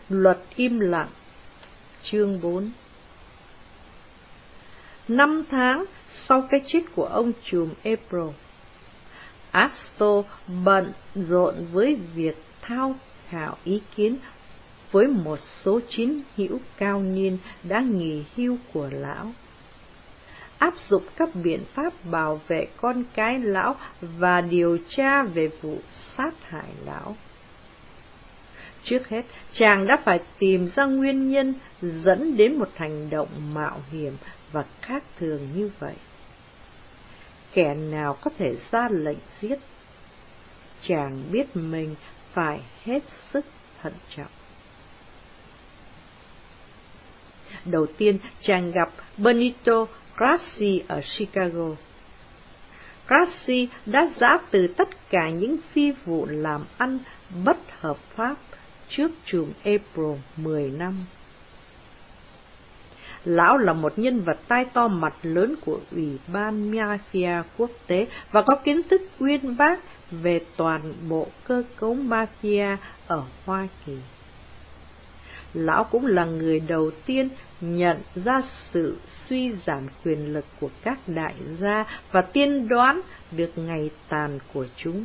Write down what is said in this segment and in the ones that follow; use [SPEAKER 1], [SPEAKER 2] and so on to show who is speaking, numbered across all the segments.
[SPEAKER 1] Luật im lặng. Chương 4. 5 tháng sau cái chết của ông trùm April, Astor bận rộn với việc thao thảo ý kiến với một số chiến hữu cao niên đã nghỉ hưu của lão, áp dụng các biện pháp bảo vệ con cái lão và điều tra về vụ sát hại lão. Trước hết, chàng đã phải tìm ra nguyên nhân dẫn đến một hành động mạo hiểm và khác thường như vậy. Kẻ nào có thể ra lệnh giết? Chàng biết mình phải hết sức thận trọng. Đầu tiên, chàng gặp Benito Grassi ở Chicago. Grassi đã giã từ tất cả những phi vụ làm ăn bất hợp pháp trước trùm April 10 năm. Lão là một nhân vật tai to mặt lớn của Ủy ban Mafia quốc tế và có kiến thức uyên bác về toàn bộ cơ cấu Mafia ở Hoa Kỳ. Lão cũng là người đầu tiên nhận ra sự suy giảm quyền lực của các đại gia và tiên đoán được ngày tàn của chúng.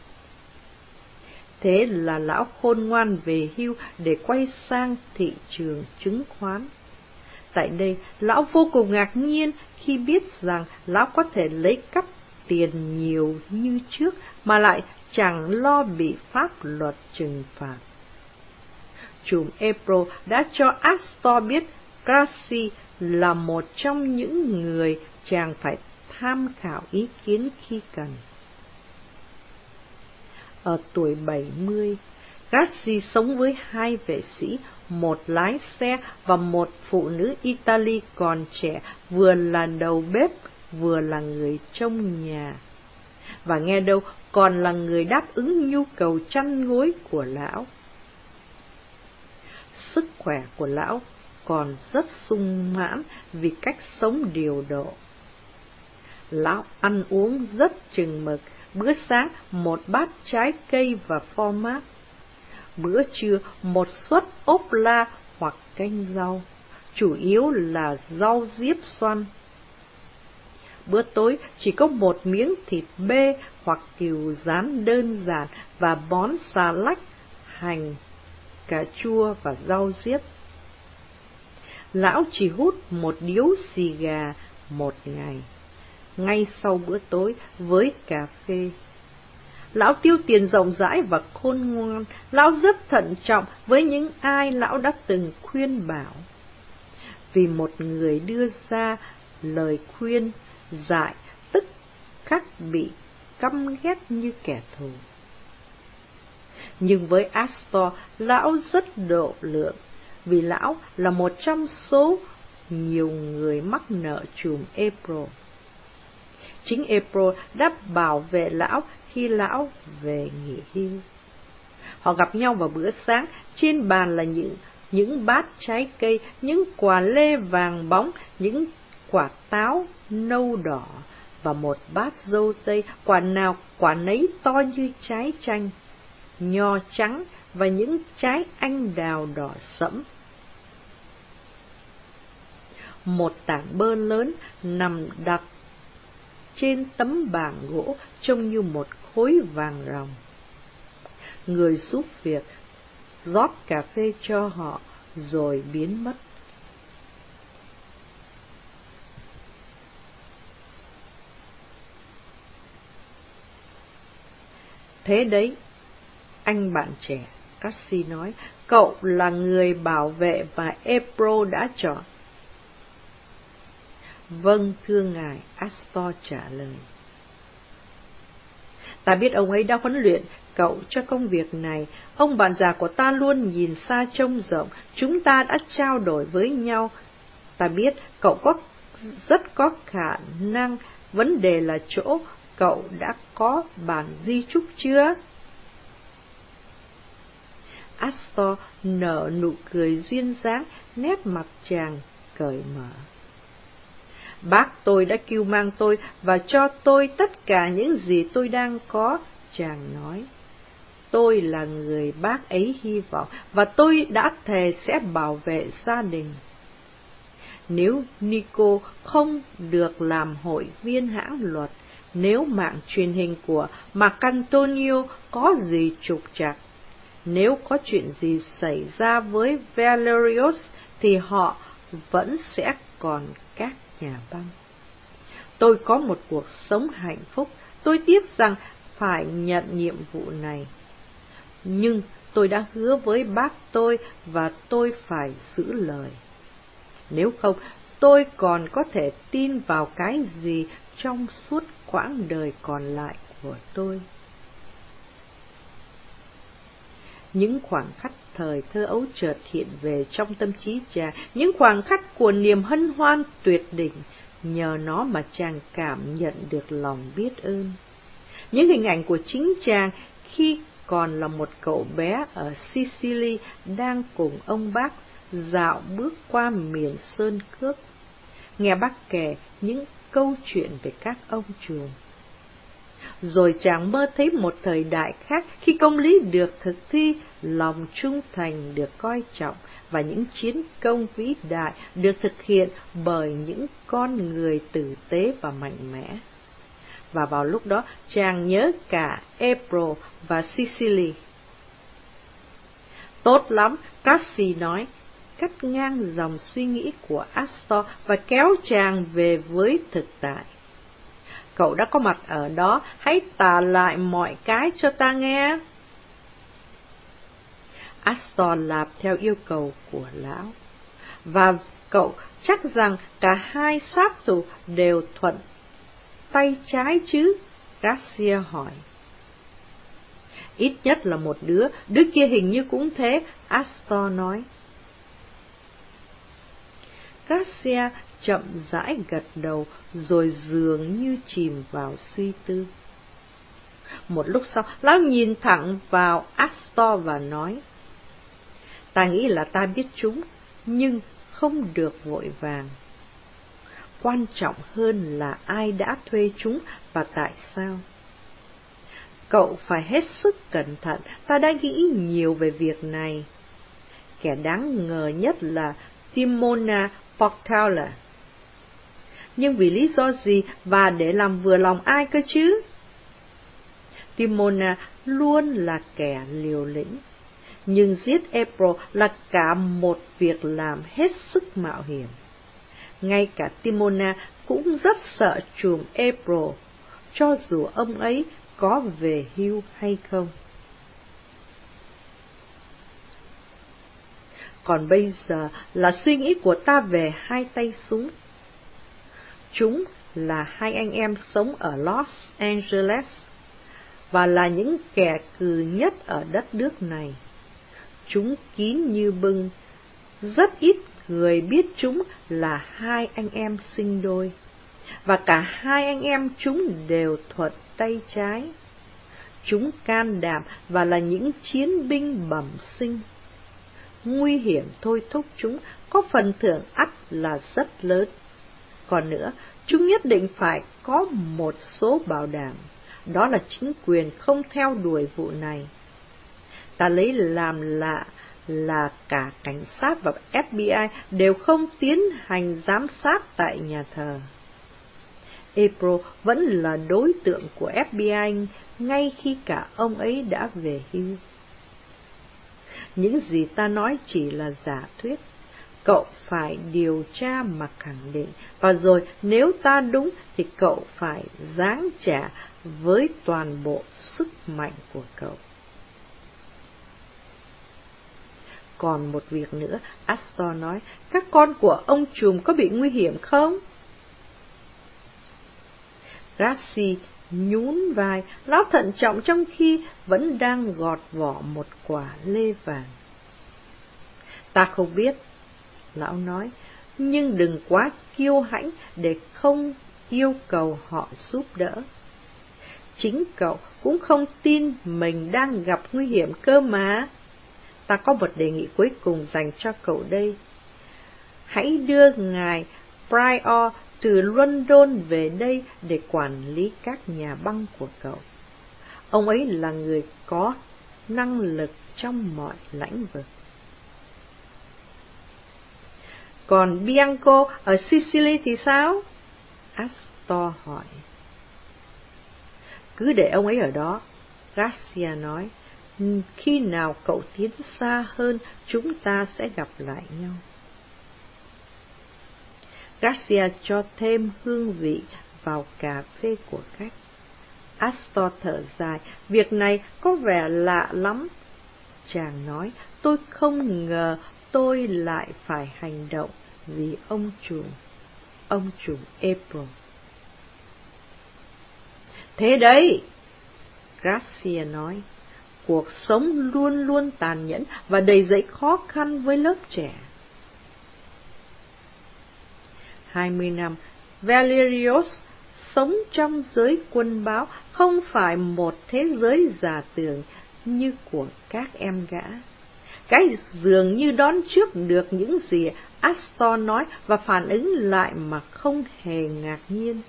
[SPEAKER 1] Thế là lão khôn ngoan về hưu để quay sang thị trường chứng khoán. Tại đây, lão vô cùng ngạc nhiên khi biết rằng lão có thể lấy cắp tiền nhiều như trước mà lại chẳng lo bị pháp luật trừng phạt. Trùm April đã cho Astor biết Grassi là một trong những người chàng phải tham khảo ý kiến khi cần. Ở tuổi 70, Grassi sống với 2 vệ sĩ, một lái xe và một phụ nữ Italy còn trẻ, vừa là đầu bếp, vừa là người trông nhà. Và nghe đâu còn là người đáp ứng nhu cầu chăn gối của lão. Sức khỏe của lão còn rất sung mãn vì cách sống điều độ. Lão ăn uống rất chừng mực, bữa sáng một bát trái cây và phô mát, bữa trưa một suất ốp la hoặc canh rau, chủ yếu là rau diếp xoăn. Bữa tối chỉ có một miếng thịt bê hoặc cừu rán đơn giản và bón xà lách, hành, cà chua và rau diếp. Lão chỉ hút một điếu xì gà một ngày, ngay sau bữa tối với cà phê. Lão tiêu tiền rộng rãi và khôn ngoan. Lão rất thận trọng với những ai lão đã từng khuyên bảo. Vì một người đưa ra lời khuyên dại tức khắc bị căm ghét như kẻ thù. Nhưng với Astor, lão rất độ lượng, vì lão là một trong số nhiều người mắc nợ trùm April. Chính April đã bảo vệ lão khi lão về nghỉ hưu. Họ gặp nhau vào bữa sáng, trên bàn là những bát trái cây, những quả lê vàng bóng, những quả táo nâu đỏ và một bát dâu tây, quả nào quả nấy to như trái chanh, nho trắng và những trái anh đào đỏ sẫm. Một tảng bơ lớn nằm đặt trên tấm bảng gỗ trông như một khối vàng ròng. Người giúp việc rót cà phê cho họ rồi biến mất. Thế đấy, anh bạn trẻ, Grassi nói, cậu là người bảo vệ mà April đã chọn. Vâng, thưa ngài, Astor trả lời. Ta biết ông ấy đã huấn luyện cậu cho công việc này. Ông bạn già của ta luôn nhìn xa trông rộng. Chúng ta đã trao đổi với nhau. Ta biết cậu rất có khả năng. Vấn đề là chỗ cậu đã có bản di chúc chưa? Astor nở nụ cười duyên dáng, nét mặt chàng cởi mở. Bác tôi đã cưu mang tôi và cho tôi tất cả những gì tôi đang có, chàng nói. Tôi là người bác ấy hy vọng, và tôi đã thề sẽ bảo vệ gia đình. Nếu Nico không được làm hội viên hãng luật, nếu mạng truyền hình của Marcantonio có gì trục trặc, nếu có chuyện gì xảy ra với Valerius, thì họ vẫn sẽ còn các nhà băng. Tôi có một cuộc sống hạnh phúc, tôi tiếc rằng phải nhận nhiệm vụ này. Nhưng tôi đã hứa với bác tôi và tôi phải giữ lời. Nếu không, tôi còn có thể tin vào cái gì trong suốt quãng đời còn lại của tôi. Những khoảnh khắc thời thơ ấu chợt hiện về trong tâm trí chàng, những khoảnh khắc của niềm hân hoan tuyệt đỉnh, nhờ nó mà chàng cảm nhận được lòng biết ơn. Những hình ảnh của chính chàng khi còn là một cậu bé ở Sicily đang cùng ông bác dạo bước qua miền sơn cước, nghe bác kể những câu chuyện về các ông trùm. Rồi chàng mơ thấy một thời đại khác khi công lý được thực thi, lòng trung thành được coi trọng, và những chiến công vĩ đại được thực hiện bởi những con người tử tế và mạnh mẽ. Và vào lúc đó, chàng nhớ cả April và Sicily. Tốt lắm, Cassie nói, cắt ngang dòng suy nghĩ của Astor và kéo chàng về với thực tại. Cậu đã có mặt ở đó, hãy tả lại mọi cái cho ta nghe. Astor lặp theo yêu cầu của lão. Và cậu chắc rằng cả hai sát thủ đều thuận tay trái chứ? Garcia hỏi. Ít nhất là một đứa kia hình như cũng thế, Astor nói. Garcia chậm rãi gật đầu, rồi dường như chìm vào suy tư. Một lúc sau, lão nhìn thẳng vào Astor và nói, ta nghĩ là ta biết chúng, nhưng không được vội vàng. Quan trọng hơn là ai đã thuê chúng và tại sao. Cậu phải hết sức cẩn thận, ta đã nghĩ nhiều về việc này. Kẻ đáng ngờ nhất là Timona Portela. Nhưng vì lý do gì và để làm vừa lòng ai cơ chứ? Timona luôn là kẻ liều lĩnh, nhưng giết April là cả một việc làm hết sức mạo hiểm. Ngay cả Timona cũng rất sợ trùm April, cho dù ông ấy có về hưu hay không. Còn bây giờ là suy nghĩ của ta về hai tay súng. Chúng là hai anh em sống ở Los Angeles, và là những kẻ cừ nhất ở đất nước này. Chúng kín như bưng, rất ít người biết chúng là hai anh em sinh đôi, và cả hai anh em chúng đều thuận tay trái. Chúng can đảm và là những chiến binh bẩm sinh. Nguy hiểm thôi thúc chúng, có phần thưởng ắt là rất lớn. Còn nữa, chúng nhất định phải có một số bảo đảm, đó là chính quyền không theo đuổi vụ này. Ta lấy làm lạ là cả cảnh sát và FBI đều không tiến hành giám sát tại nhà thờ. April vẫn là đối tượng của FBI ngay khi cả ông ấy đã về hưu. Những gì ta nói chỉ là giả thuyết. Cậu phải điều tra mà khẳng định, và rồi nếu ta đúng thì cậu phải giáng trả với toàn bộ sức mạnh của cậu. Còn một việc nữa, Astor nói, các con của ông trùm có bị nguy hiểm không? Gracie nhún vai, lão thận trọng trong khi vẫn đang gọt vỏ một quả lê vàng. Ta không biết, lão nói, nhưng đừng quá kiêu hãnh để không yêu cầu họ giúp đỡ. Chính cậu cũng không tin mình đang gặp nguy hiểm cơ mà. Ta có một đề nghị cuối cùng dành cho cậu đây. Hãy đưa ngài Prior từ London về đây để quản lý các nhà băng của cậu. Ông ấy là người có năng lực trong mọi lĩnh vực. Còn Bianco ở Sicily thì sao? Astor hỏi. Cứ để ông ấy ở đó, Garcia nói. Khi nào cậu tiến xa hơn, chúng ta sẽ gặp lại nhau. Garcia cho thêm hương vị vào cà phê của khách. Astor thở dài, việc này có vẻ lạ lắm. Chàng nói, tôi không ngờ tôi lại phải hành động vì ông chủ April. Thế đấy, Garcia nói, cuộc sống luôn luôn tàn nhẫn và đầy dẫy khó khăn với lớp trẻ. 20 năm, Valerius sống trong giới quân báo, không phải một thế giới giả tưởng như của các em gã. Cái dường như đón trước được những gì Astor nói và phản ứng lại mà không hề ngạc nhiên.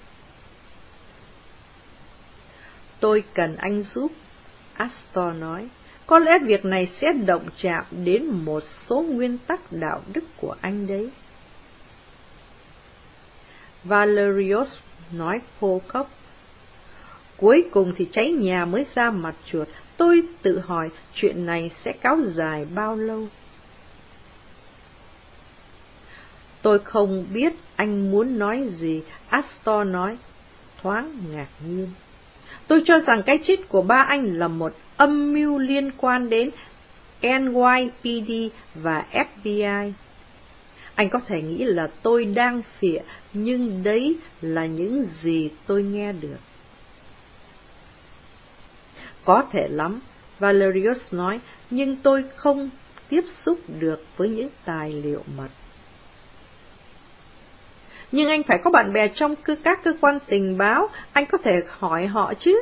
[SPEAKER 1] Tôi cần anh giúp, Astor nói. Có lẽ việc này sẽ động chạm đến một số nguyên tắc đạo đức của anh đấy. Valerius nói khô khốc. Cuối cùng thì cháy nhà mới ra mặt chuột. Tôi tự hỏi chuyện này sẽ kéo dài bao lâu. Tôi không biết anh muốn nói gì, Astor nói, thoáng ngạc nhiên. Tôi cho rằng cái chết của ba anh là một âm mưu liên quan đến NYPD và FBI. Anh có thể nghĩ là tôi đang phịa, nhưng đấy là những gì tôi nghe được. Có thể lắm, Valerius nói, nhưng tôi không tiếp xúc được với những tài liệu mật. Nhưng anh phải có bạn bè trong các cơ quan tình báo, anh có thể hỏi họ chứ.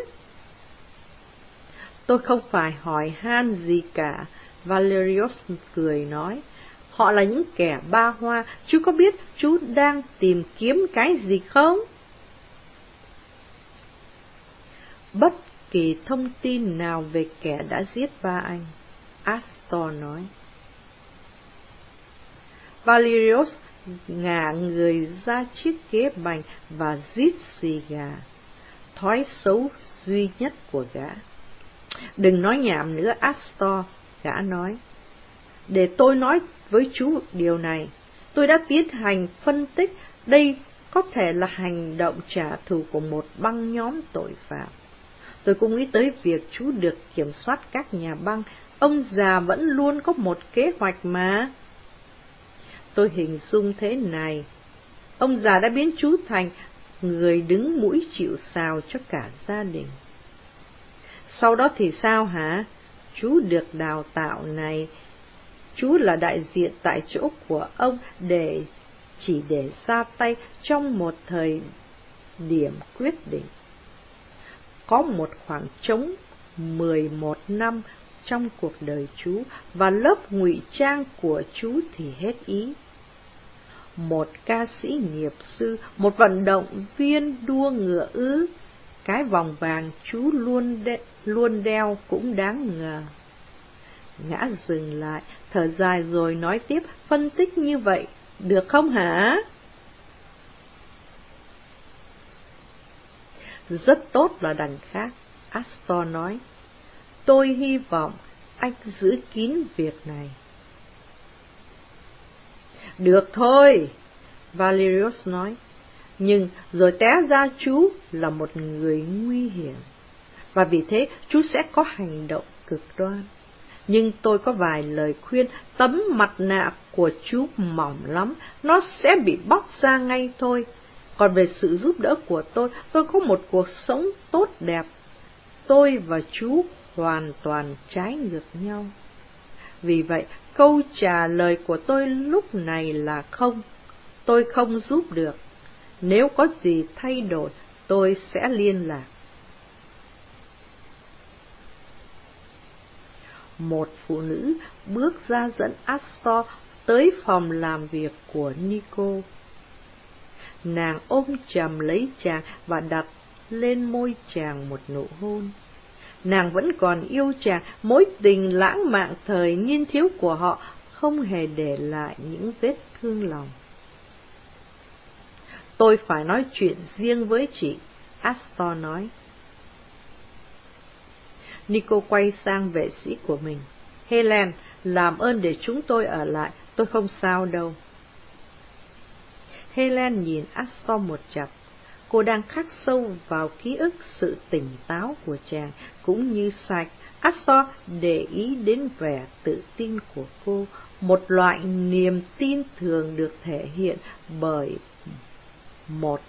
[SPEAKER 1] Tôi không phải hỏi han gì cả, Valerius cười nói. Họ là những kẻ ba hoa, chú có biết chú đang tìm kiếm cái gì không? Bất kỳ thông tin nào về kẻ đã giết ba anh, Astor nói. Valerius ngả người ra chiếc ghế bành và rít xì gà, thói xấu duy nhất của gã. Đừng nói nhảm nữa, Astor, gã nói. Để tôi nói với chú điều này. Tôi đã tiến hành phân tích, đây có thể là hành động trả thù của một băng nhóm tội phạm. Tôi cũng nghĩ tới việc chú được kiểm soát các nhà băng. Ông già vẫn luôn có một kế hoạch mà. Tôi hình dung thế này. Ông già đã biến chú thành người đứng mũi chịu sào cho cả gia đình. Sau đó thì sao hả? Chú được đào tạo này. Chú là đại diện tại chỗ của ông chỉ để ra tay trong một thời điểm quyết định. Có một khoảng trống 11 năm trong cuộc đời chú, và lớp ngụy trang của chú thì hết ý. Một ca sĩ nghiệp sư, một vận động viên đua ngựa ư? Cái vòng vàng chú luôn đeo cũng đáng ngờ. Gã dừng lại, thở dài rồi nói tiếp, phân tích như vậy, được không hả? Rất tốt là đằng khác, Astor nói. Tôi hy vọng anh giữ kín việc này. Được thôi, Valerius nói. Nhưng rồi té ra chú là một người nguy hiểm, và vì thế chú sẽ có hành động cực đoan. Nhưng tôi có vài lời khuyên, tấm mặt nạ của chú mỏng lắm, nó sẽ bị bóc ra ngay thôi. Còn về sự giúp đỡ của tôi có một cuộc sống tốt đẹp. Tôi và chú hoàn toàn trái ngược nhau. Vì vậy, câu trả lời của tôi lúc này là không. Tôi không giúp được. Nếu có gì thay đổi, tôi sẽ liên lạc. Một phụ nữ bước ra dẫn Astor tới phòng làm việc của Nico. Nàng ôm chầm lấy chàng và đặt lên môi chàng một nụ hôn. Nàng vẫn còn yêu chàng, mối tình lãng mạn thời niên thiếu của họ không hề để lại những vết thương lòng. Tôi phải nói chuyện riêng với chị, Astor nói. Nico quay sang vệ sĩ của mình. Helen, làm ơn để chúng tôi ở lại, tôi không sao đâu. Helen nhìn Astor một chặp. Cô đang khắc sâu vào ký ức sự tỉnh táo của chàng, cũng như Sykes. Astor để ý đến vẻ tự tin của cô, một loại niềm tin thường được thể hiện bởi một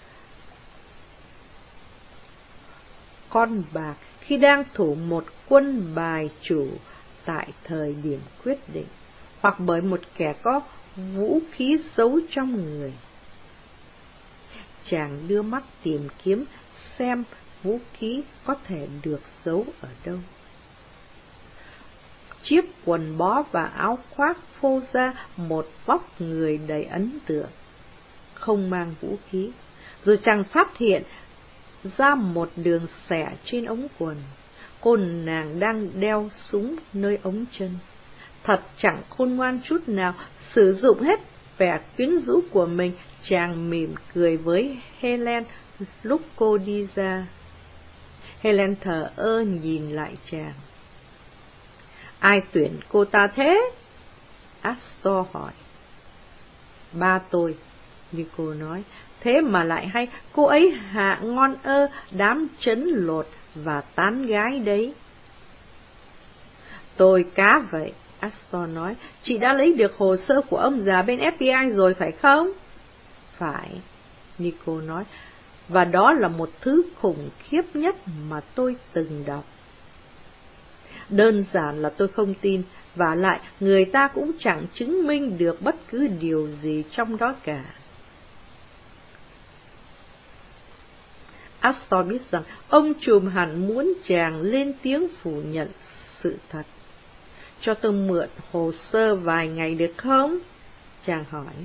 [SPEAKER 1] con bạc khi đang thủ một quân bài chủ tại thời điểm quyết định, hoặc bởi một kẻ có vũ khí giấu trong người. Chàng đưa mắt tìm kiếm xem vũ khí có thể được giấu ở đâu. Chiếc quần bó và áo khoác phô ra một vóc người đầy ấn tượng, không mang vũ khí, rồi chàng phát hiện ra một đường xẻ trên ống quần. Cô nàng đang đeo súng nơi ống chân. Thật chẳng khôn ngoan chút nào, sử dụng hết vẻ quyến rũ của mình. Chàng mỉm cười với Helen lúc cô đi ra. Helen thờ ơ nhìn lại chàng. Ai tuyển cô ta thế? Astor hỏi. Ba tôi, Nico nói. Thế mà lại hay, cô ấy hạ ngon ơ đám trấn lột và tán gái đấy. Tôi cá vậy, Astor nói. Chị đã lấy được hồ sơ của ông già bên FBI rồi phải không? Phải, Nico nói. Và đó là một thứ khủng khiếp nhất mà tôi từng đọc. Đơn giản là tôi không tin, và lại người ta cũng chẳng chứng minh được bất cứ điều gì trong đó cả. Astor biết rằng ông trùm hẳn muốn chàng lên tiếng phủ nhận sự thật. Cho tôi mượn hồ sơ vài ngày được không? Chàng hỏi.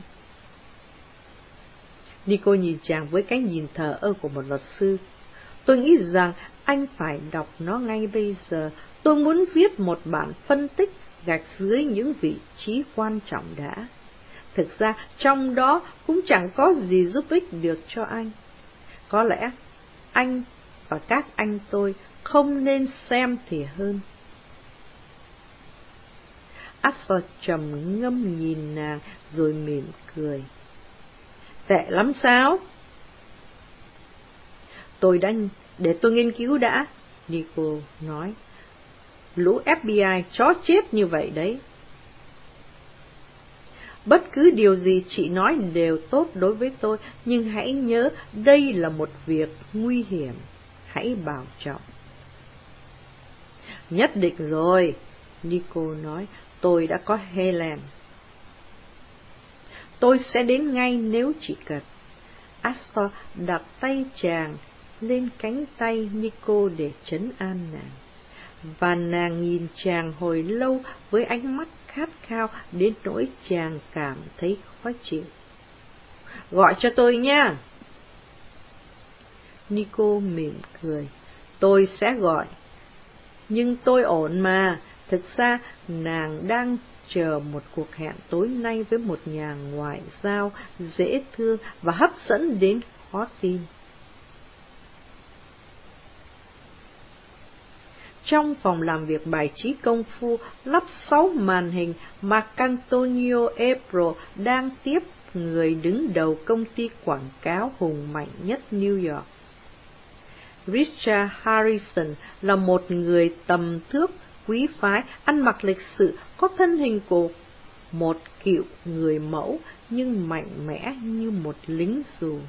[SPEAKER 1] Nico nhìn chàng với cái nhìn thờ ơ của một luật sư. Tôi nghĩ rằng anh phải đọc nó ngay bây giờ. Tôi muốn viết một bản phân tích gạch dưới những vị trí quan trọng đã. Thực ra trong đó cũng chẳng có gì giúp ích được cho anh. Có lẽ anh và các anh tôi không nên xem thì hơn. Astor trầm ngâm nhìn nàng rồi mỉm cười. Tệ lắm sao? Để tôi nghiên cứu đã, Nico nói. Lũ FBI chó chết như vậy đấy. Bất cứ điều gì chị nói đều tốt đối với tôi, nhưng hãy nhớ đây là một việc nguy hiểm. Hãy bảo trọng. Nhất định rồi, Nico nói. Tôi đã có Helen. Tôi sẽ đến ngay nếu chị cần. Astor đặt tay chàng lên cánh tay Nico để trấn an nàng. Và nàng nhìn chàng hồi lâu với ánh mắt khát khao đến nỗi chàng cảm thấy khó chịu. Gọi cho tôi nha. Nico mỉm cười. Tôi sẽ gọi. Nhưng tôi ổn mà. Thực ra nàng đang chờ một cuộc hẹn tối nay với một nhà ngoại giao dễ thương và hấp dẫn đến khó tin. Trong phòng làm việc bài trí công phu lắp 6 màn hình, Marcantonio April đang tiếp người đứng đầu công ty quảng cáo hùng mạnh nhất New York. Richard Harrison là một người tầm thước, quý phái, ăn mặc lịch sự, có thân hình của một cựu người mẫu, nhưng mạnh mẽ như một lính dù.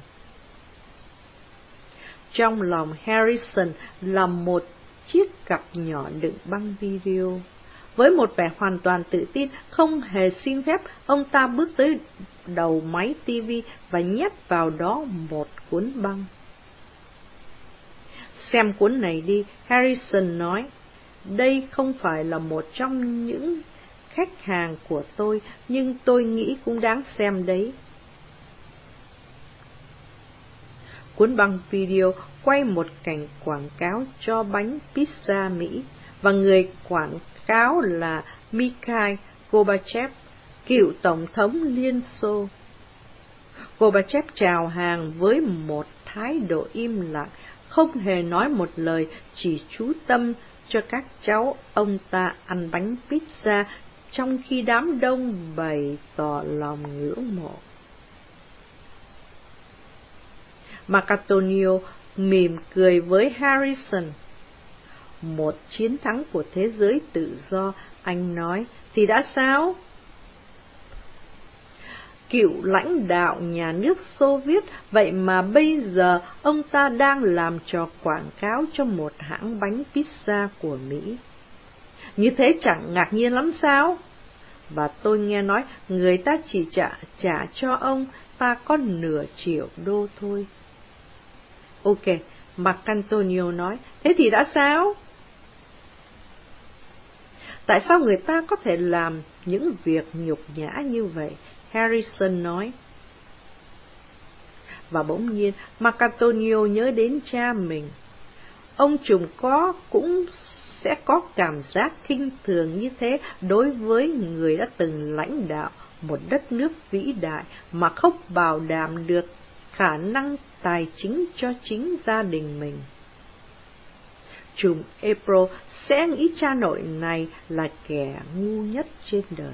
[SPEAKER 1] Trong lòng Harrison là một chiếc cặp nhỏ đựng băng video. Với một vẻ hoàn toàn tự tin, không hề xin phép, ông ta bước tới đầu máy TV và nhét vào đó một cuốn băng. Xem cuốn này đi, Harrison nói. Đây không phải là một trong những khách hàng của tôi, nhưng tôi nghĩ cũng đáng xem đấy. Cuốn băng video quay một cảnh quảng cáo cho bánh pizza Mỹ, và người quảng cáo là Mikhail Gorbachev, cựu Tổng thống Liên Xô. Gorbachev chào hàng với một thái độ im lặng, không hề nói một lời, chỉ chú tâm cho các cháu ông ta ăn bánh pizza, trong khi đám đông bày tỏ lòng ngưỡng mộ. Marcantonio mỉm cười với Harrison. Một chiến thắng của thế giới tự do, anh nói, thì đã sao? Cựu lãnh đạo nhà nước Xô Viết, vậy mà bây giờ ông ta đang làm trò quảng cáo cho một hãng bánh pizza của Mỹ. Như thế chẳng ngạc nhiên lắm sao? Và tôi nghe nói người ta chỉ trả cho ông ta có nửa triệu đô thôi. Ok, Marcantonio nói, thế thì đã sao? Tại sao người ta có thể làm những việc nhục nhã như vậy? Harrison nói. Và bỗng nhiên, Marcantonio nhớ đến cha mình. Ông trùm cũng sẽ có cảm giác khinh thường như thế đối với người đã từng lãnh đạo một đất nước vĩ đại mà không bảo đảm được khả năng tài chính cho chính gia đình mình. Trùm April sẽ nghĩ cha nội này là kẻ ngu nhất trên đời.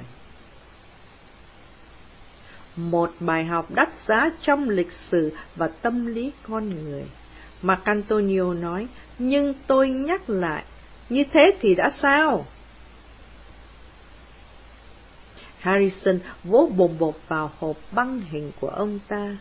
[SPEAKER 1] Một bài học đắt giá trong lịch sử và tâm lý con người. Marcantonio nói, nhưng tôi nhắc lại, như thế thì đã sao? Harrison vỗ bồm bột vào hộp băng hình của ông ta.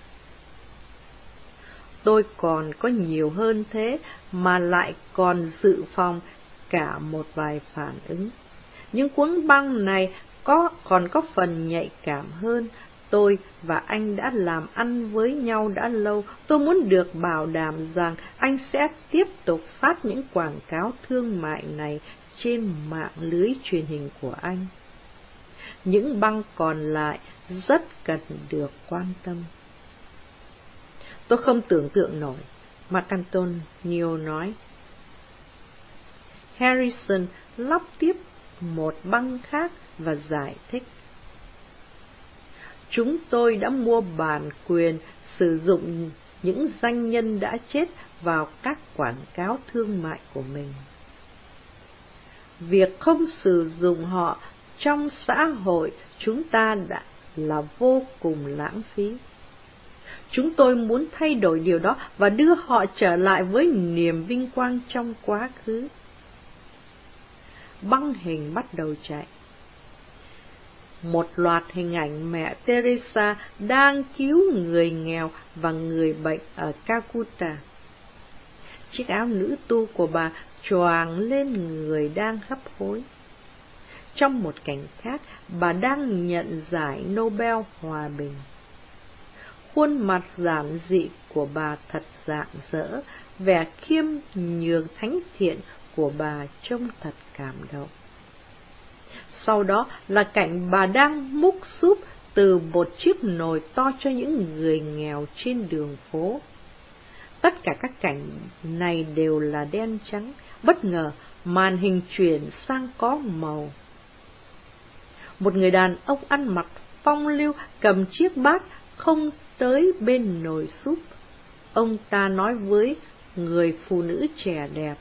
[SPEAKER 1] Tôi còn có nhiều hơn thế, mà lại còn dự phòng cả một vài phản ứng. Những cuốn băng này còn có phần nhạy cảm hơn. Tôi và anh đã làm ăn với nhau đã lâu, tôi muốn được bảo đảm rằng anh sẽ tiếp tục phát những quảng cáo thương mại này trên mạng lưới truyền hình của anh. Những băng còn lại rất cần được quan tâm. Tôi không tưởng tượng nổi, Marcantonio nói. Harrison lắp tiếp một băng khác và giải thích. Chúng tôi đã mua bản quyền sử dụng những danh nhân đã chết vào các quảng cáo thương mại của mình. Việc không sử dụng họ trong xã hội chúng ta đã là vô cùng lãng phí. Chúng tôi muốn thay đổi điều đó và đưa họ trở lại với niềm vinh quang trong quá khứ. Băng hình bắt đầu chạy. Một loạt hình ảnh mẹ Teresa đang cứu người nghèo và người bệnh ở Calcutta. Chiếc áo nữ tu của bà choàng lên người đang hấp hối. Trong một cảnh khác, bà đang nhận giải Nobel Hòa Bình. Khuôn mặt giản dị của bà thật rạng rỡ, vẻ khiêm nhường thánh thiện của bà trông thật cảm động. Sau đó là cảnh bà đang múc súp từ một chiếc nồi to cho những người nghèo trên đường phố. Tất cả các cảnh này đều là đen trắng. Bất ngờ, màn hình chuyển sang có màu. Một người đàn ông ăn mặc phong lưu cầm chiếc bát không tới bên nồi súp. Ông ta nói với người phụ nữ trẻ đẹp.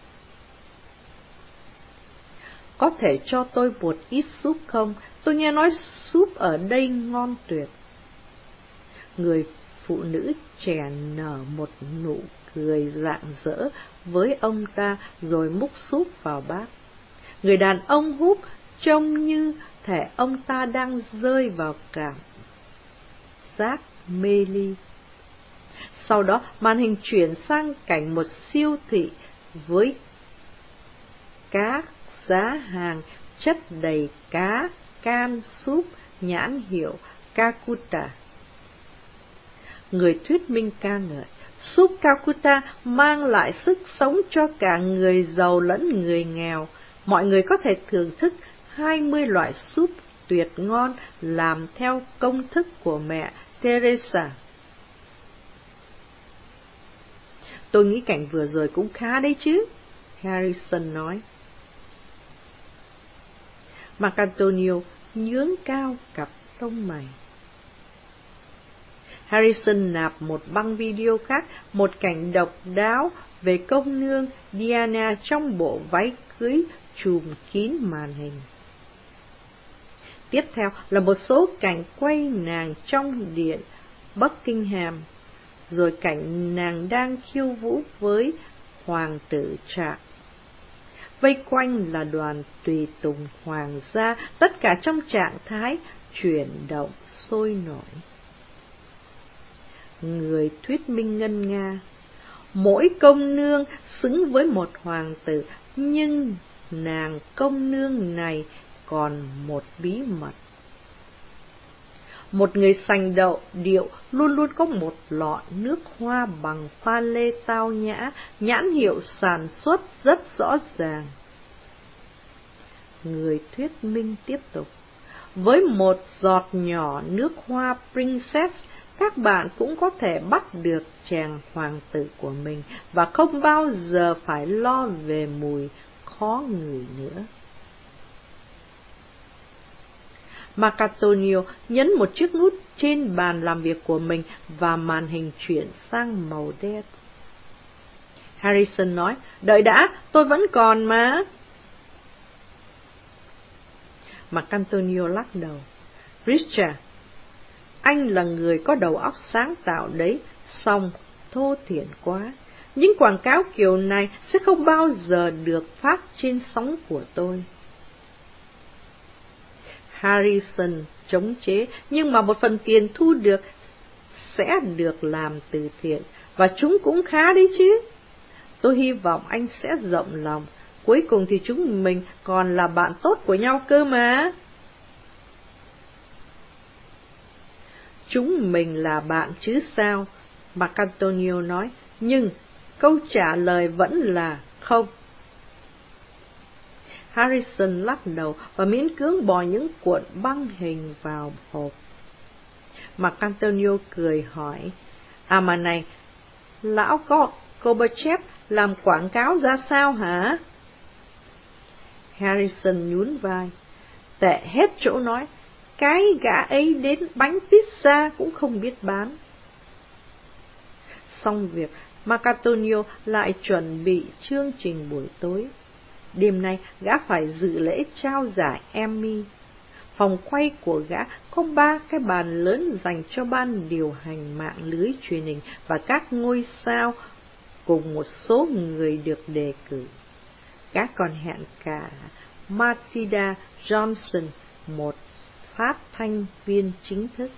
[SPEAKER 1] Có thể cho tôi một ít súp không? Tôi nghe nói súp ở đây ngon tuyệt. Người phụ nữ trẻ nở một nụ cười rạng rỡ với ông ta rồi múc súp vào bát. Người đàn ông húp trông như thể ông ta đang rơi vào cảm giác mê ly. Sau đó màn hình chuyển sang cảnh một siêu thị với các giá hàng chất đầy cá, can, súp, nhãn hiệu Calcutta. Người thuyết minh ca ngợi, súp Calcutta mang lại sức sống cho cả người giàu lẫn người nghèo. Mọi người có thể thưởng thức 20 loại súp tuyệt ngon làm theo công thức của mẹ Teresa. Tôi nghĩ cảnh vừa rồi cũng khá đấy chứ, Harrison nói. Marcantonio nhướng cao cặp lông mày. Harrison nạp một băng video khác, một cảnh độc đáo về công nương Diana trong bộ váy cưới trùm kín màn hình. Tiếp theo là một số cảnh quay nàng trong điện Buckingham, rồi cảnh nàng đang khiêu vũ với hoàng tử Charles. Vây quanh là đoàn tùy tùng hoàng gia, tất cả trong trạng thái chuyển động sôi nổi. Người thuyết minh ngân nga, mỗi công nương xứng với một hoàng tử, nhưng nàng công nương này còn một bí mật. Một người sành điệu luôn luôn có một lọ nước hoa bằng pha lê tao nhã, nhãn hiệu sản xuất rất rõ ràng. Người thuyết minh tiếp tục, với một giọt nhỏ nước hoa Princess, các bạn cũng có thể bắt được chàng hoàng tử của mình và không bao giờ phải lo về mùi khó ngửi nữa. Marcantonio nhấn một chiếc nút trên bàn làm việc của mình và màn hình chuyển sang màu đen. Harrison nói, đợi đã, tôi vẫn còn mà. Marcantonio lắc đầu. Richard, anh là người có đầu óc sáng tạo đấy, song thô thiển quá. Những quảng cáo kiểu này sẽ không bao giờ được phát trên sóng của tôi. Harrison chống chế, nhưng mà một phần tiền thu được sẽ được làm từ thiện, và chúng cũng khá đấy chứ. Tôi hy vọng anh sẽ rộng lòng, cuối cùng thì chúng mình còn là bạn tốt của nhau cơ mà. Chúng mình là bạn chứ sao, Marcantonio nói, nhưng câu trả lời vẫn là không. Harrison lắc đầu và miễn cưỡng bỏ những cuộn băng hình vào hộp. Marcantonio cười hỏi, à mà này, lão Gorbachev làm quảng cáo ra sao hả? Harrison nhún vai, tệ hết chỗ nói, cái gã ấy đến bánh pizza cũng không biết bán. Xong việc, Marcantonio lại chuẩn bị chương trình buổi tối. Đêm nay, gã phải dự lễ trao giải Emmy. Phòng quay của gã có 3 cái bàn lớn dành cho ban điều hành mạng lưới truyền hình và các ngôi sao cùng một số người được đề cử. Gã còn hẹn cả Matilda Johnson, một phát thanh viên chính thức.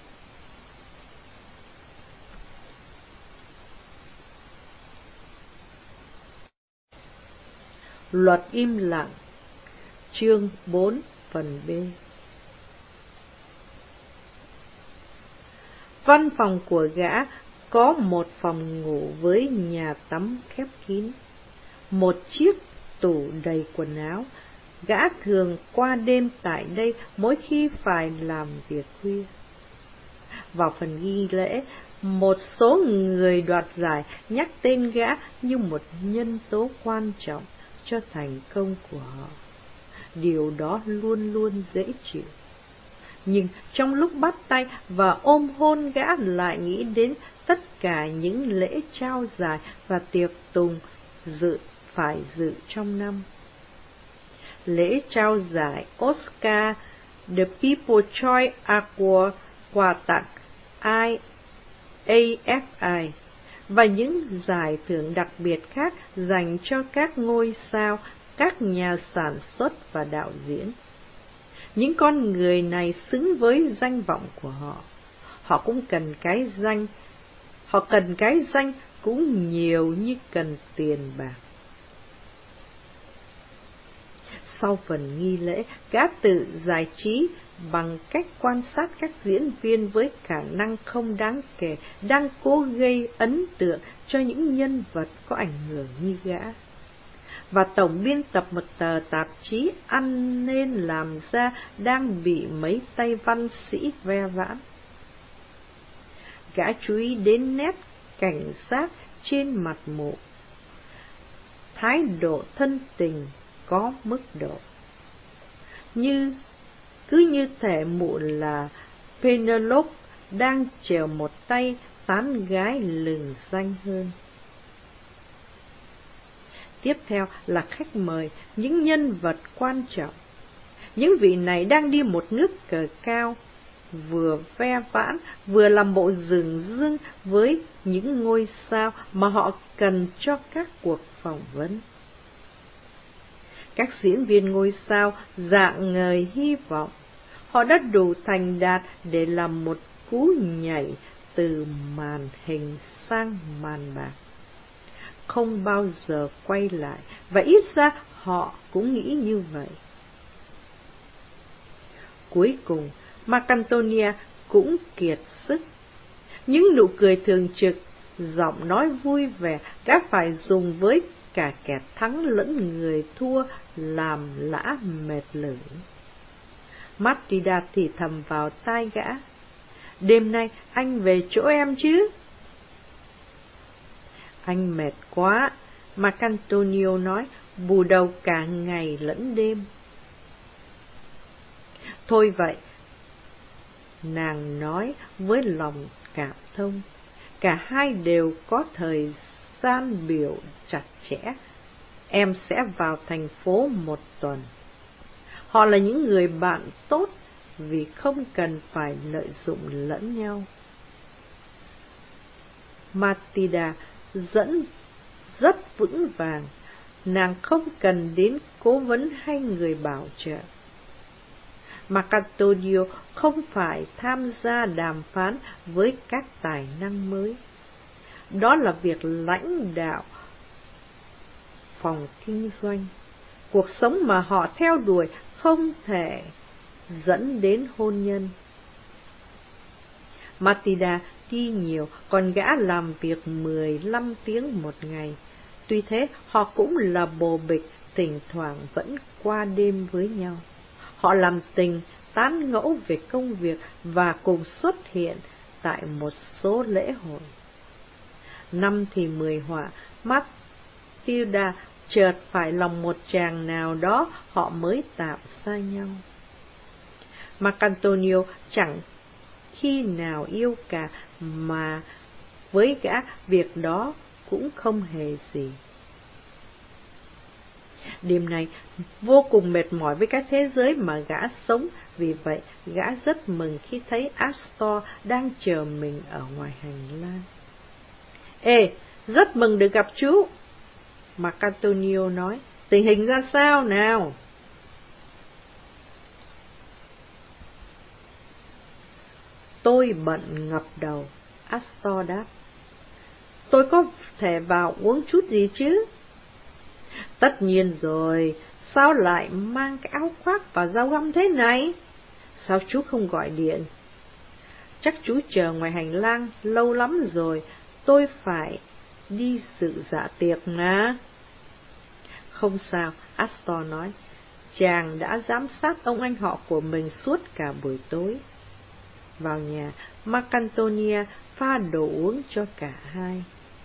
[SPEAKER 1] Luật im lặng, chương 4 phần B. Văn phòng của gã có một phòng ngủ với nhà tắm khép kín, một chiếc tủ đầy quần áo. Gã thường qua đêm tại đây mỗi khi phải làm việc khuya. Vào phần ghi lễ, một số người đoạt giải nhắc tên gã như một nhân tố quan trọng cho thành công của họ. Điều đó luôn luôn dễ chịu. Nhưng trong lúc bắt tay và ôm hôn, gã lại nghĩ đến tất cả những lễ trao giải và tiệc tùng phải dự trong năm. Lễ trao giải Oscar, The People's Choice Award, quà tặng AFI và những giải thưởng đặc biệt khác dành cho các ngôi sao, các nhà sản xuất và đạo diễn. Những con người này xứng với danh vọng của họ. Họ cần cái danh cũng nhiều như cần tiền bạc. Sau phần nghi lễ, gã tự giải trí bằng cách quan sát các diễn viên với khả năng không đáng kể đang cố gây ấn tượng cho những nhân vật có ảnh hưởng như gã. Và tổng biên tập một tờ tạp chí ăn nên làm ra đang bị mấy tay văn sĩ ve vãn. Gã chú ý đến nét cảnh giác trên mặt mụ. Thái độ thân tình có mức độ. Cứ như thể mụ là Penelope đang chèo một tay tán gái lừng danh hơn. Tiếp theo là khách mời, những nhân vật quan trọng. Những vị này đang đi một nước cờ cao, vừa ve vãn, vừa làm bộ dửng dưng với những ngôi sao mà họ cần cho các cuộc phỏng vấn. Các diễn viên ngôi sao rạng ngời hy vọng. Họ đã đủ thành đạt để làm một cú nhảy từ màn hình sang màn bạc. Không bao giờ quay lại, và ít ra họ cũng nghĩ như vậy. Cuối cùng, Marcantonia cũng kiệt sức. Những nụ cười thường trực, giọng nói vui vẻ đã phải dùng với cả kẻ thắng lẫn người thua làm lã mệt lử. Matilda thì thầm vào tai gã: "Đêm nay anh về chỗ em chứ?" "Anh mệt quá," Marcantonio nói, "bù đầu cả ngày lẫn đêm." "Thôi vậy," nàng nói với lòng cảm thông, cả hai đều có thời gian biểu chặt chẽ. "Em sẽ vào thành phố một tuần." Họ là những người bạn tốt vì không cần phải lợi dụng lẫn nhau. Matilda dẫn rất vững vàng, nàng không cần đến cố vấn hay người bảo trợ. Marcantonio không phải tham gia đàm phán với các tài năng mới. Đó là việc lãnh đạo phòng kinh doanh. Cuộc sống mà họ theo đuổi không thể dẫn đến hôn nhân. Matilda đi nhiều, còn gã làm việc 15 tiếng một ngày. Tuy thế, họ cũng là bồ bịch, thỉnh thoảng vẫn qua đêm với nhau. Họ làm tình, tán ngẫu về công việc và cùng xuất hiện tại một số lễ hội. Năm thì 10 họa, Matilda chợt phải lòng một chàng nào đó, họ mới tạm xa nhau. Marcantonio chẳng khi nào yêu cả, mà với gã việc đó cũng không hề gì. Đêm nay vô cùng mệt mỏi với cái thế giới mà gã sống, vì vậy gã rất mừng khi thấy Astor đang chờ mình ở ngoài hành lang. "Ê, rất mừng được gặp chú," Marcantonio nói. "Tình hình ra sao nào?" "Tôi bận ngập đầu," Astor đáp. "Tôi có thể vào uống chút gì chứ?" "Tất nhiên rồi, sao lại mang cái áo khoác và dao găm thế này? Sao chú không gọi điện?" "Chắc chú chờ ngoài hành lang lâu lắm rồi, tôi phải đi dự dạ tiệc mà." "Không sao," Astor nói, "chàng đã giám sát ông anh họ của mình suốt cả buổi tối." Vào nhà, Marcantonia pha đồ uống cho cả hai.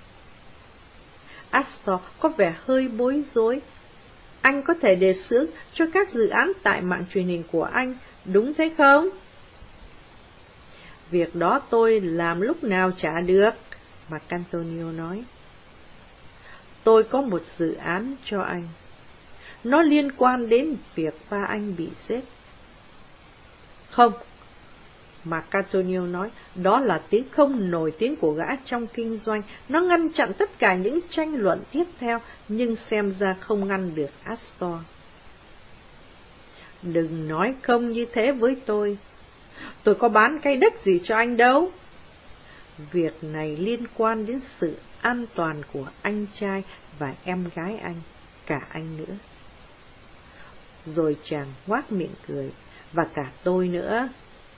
[SPEAKER 1] Astor có vẻ hơi bối rối. "Anh có thể đề xướng cho các dự án tại mạng truyền hình của anh, đúng thế không?" "Việc đó tôi làm lúc nào chả được," Marcantonio nói. "Tôi có một dự án cho anh. Nó liên quan đến việc ba anh bị giết." "Không," Marcantonio nói, đó là tiếng không nổi tiếng của gã trong kinh doanh. Nó ngăn chặn tất cả những tranh luận tiếp theo, nhưng xem ra không ngăn được Astor. "Đừng nói không như thế với tôi. Tôi có bán cái đất gì cho anh đâu. Việc này liên quan đến sự an toàn của anh trai và em gái anh, cả anh nữa." Rồi chàng ngoác miệng cười. "Và cả tôi nữa."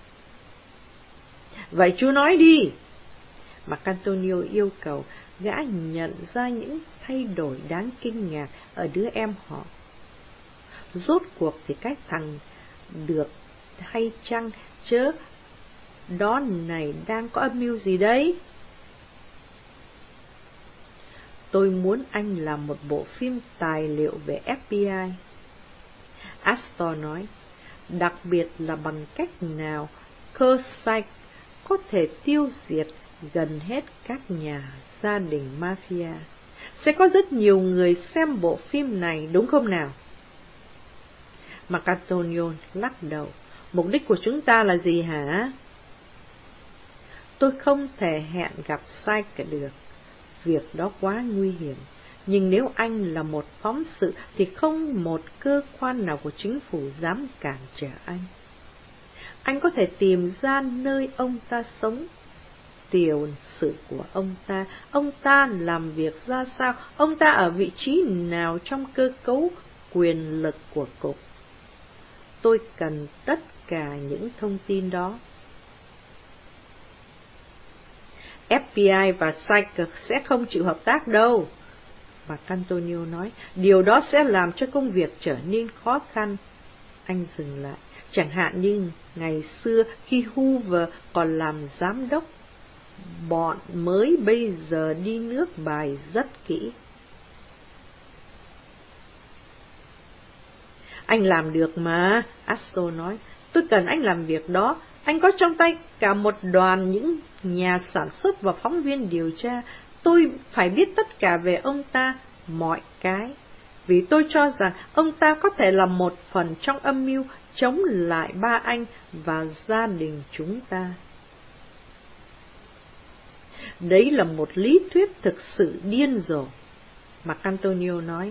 [SPEAKER 1] "Vậy chú nói đi," Marcantonio yêu cầu. Gã nhận ra những thay đổi đáng kinh ngạc ở đứa em họ. Rốt cuộc thì cái thằng được hay chăng, chớ đó này đang có âm mưu gì đấy? Tôi muốn anh làm một bộ phim tài liệu về FBI. Astor nói, đặc biệt là bằng cách nào Kershaw có thể tiêu diệt gần hết các nhà gia đình mafia. Sẽ có rất nhiều người xem bộ phim này, đúng không nào? Marcantonio lắc đầu. Mục đích của chúng ta là gì hả? Tôi không thể hẹn gặp Sykes được. Việc đó quá nguy hiểm. Nhưng nếu anh là một phóng sự thì không một cơ quan nào của chính phủ dám cản trở anh. Anh có thể tìm ra nơi ông ta sống, tiểu sử của ông ta làm việc ra sao, ông ta ở vị trí nào trong cơ cấu quyền lực của cục. Tôi cần tất cả những thông tin đó. FBI và Sykes sẽ không chịu hợp tác đâu. Marcantonio nói, điều đó sẽ làm cho công việc trở nên khó khăn. Anh dừng lại, chẳng hạn như ngày xưa khi Hoover còn làm giám đốc, bọn mới bây giờ đi nước bài rất kỹ. Anh làm được mà, Astor nói, tôi cần anh làm việc đó. Anh có trong tay cả một đoàn những nhà sản xuất và phóng viên điều tra. Tôi phải biết tất cả về ông ta, mọi cái. Vì tôi cho rằng ông ta có thể là một phần trong âm mưu chống lại ba anh và gia đình chúng ta. Đấy là một lý thuyết thực sự điên rồ, Marcantonio nói.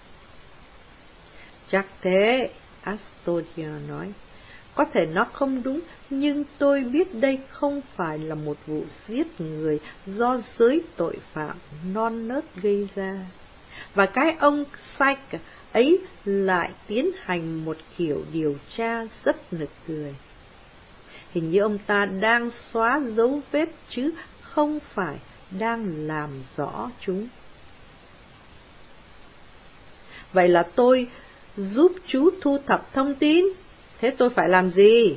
[SPEAKER 1] Chắc thế, Astoria nói. Có thể nó không đúng, nhưng tôi biết đây không phải là một vụ giết người do giới tội phạm non nớt gây ra. Và cái ông Sykes ấy lại tiến hành một kiểu điều tra rất nực cười. Hình như ông ta đang xóa dấu vết chứ không phải đang làm rõ chúng. Vậy là tôi giúp chú thu thập thông tin. Thế tôi phải làm gì?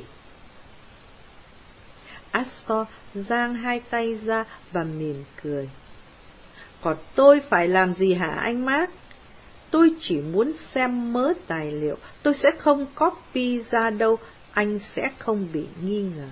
[SPEAKER 1] Astor giang hai tay ra và mỉm cười. Còn tôi phải làm gì hả anh Mark? Tôi chỉ muốn xem mớ tài liệu. Tôi sẽ không copy ra đâu. Anh sẽ không bị nghi ngờ.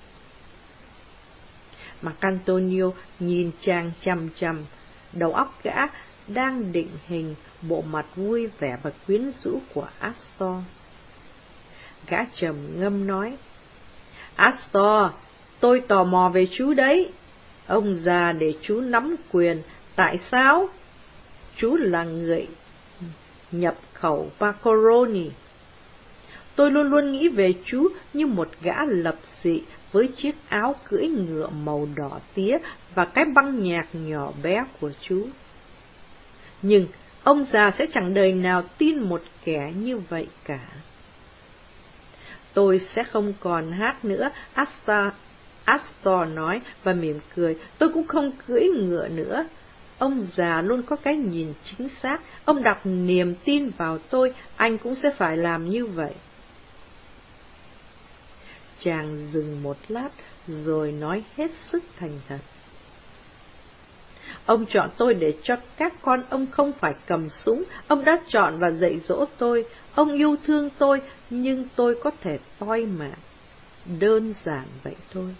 [SPEAKER 1] Marcantonio nhìn chàng chằm chằm. Đầu óc gã đang định hình bộ mặt vui vẻ và quyến rũ của Astor. Gã trầm ngâm nói, Astor, tôi tò mò về chú đấy. Ông già để chú nắm quyền. Tại sao? Chú là người nhập khẩu macaroni. Tôi luôn luôn nghĩ về chú như một gã lập dị với chiếc áo cưỡi ngựa màu đỏ tía và cái băng nhạc nhỏ bé của chú. Nhưng ông già sẽ chẳng đời nào tin một kẻ như vậy cả. Tôi sẽ không còn hát nữa, Astor nói và mỉm cười. Tôi cũng không cưỡi ngựa nữa. Ông già luôn có cái nhìn chính xác. Ông đặt niềm tin vào tôi, anh cũng sẽ phải làm như vậy. Chàng dừng một lát rồi nói hết sức thành thật. Ông chọn tôi để cho các con ông không phải cầm súng. Ông đã chọn và dạy dỗ tôi. Ông yêu thương tôi, nhưng tôi có thể toi mạng. Đơn giản vậy thôi.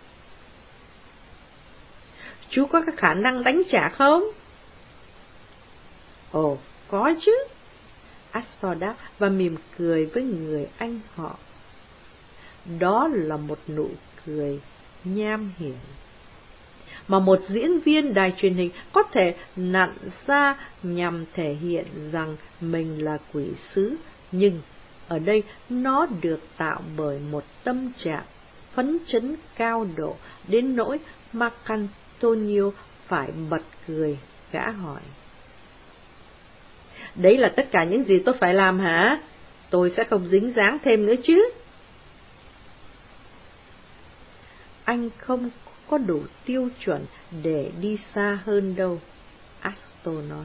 [SPEAKER 1] Chú có cái khả năng đánh trả không? Ồ, có chứ. Astor đáp và mỉm cười với người anh họ. Đó là một nụ cười nham hiểm mà một diễn viên đài truyền hình có thể nặn ra nhằm thể hiện rằng mình là quỷ sứ, nhưng ở đây nó được tạo bởi một tâm trạng phấn chấn cao độ đến nỗi Marcantonio phải bật cười. Gã hỏi, đấy là tất cả những gì tôi phải làm hả? Tôi sẽ không dính dáng thêm nữa chứ? Anh không có đủ tiêu chuẩn để đi xa hơn đâu, Astor nói.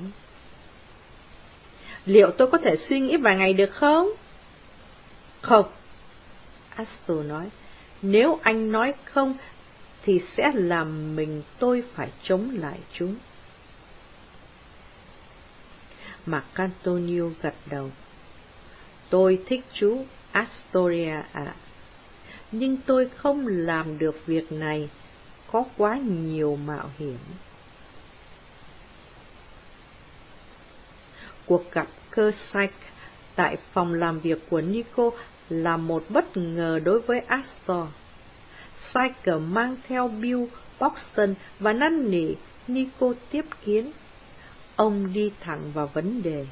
[SPEAKER 1] Liệu tôi có thể suy nghĩ vài ngày được không? Không, Astor nói. Nếu anh nói không, thì sẽ làm mình tôi phải chống lại chúng. Marcantonio gật đầu. Tôi thích chú Astoria ạ. Nhưng tôi không làm được việc này, có quá nhiều mạo hiểm. Cuộc gặp Kershaw tại phòng làm việc của Nico là một bất ngờ đối với Astor. Syker mang theo Bill Boxton và năn nỉ Nico tiếp kiến. Ông đi thẳng vào vấn đề.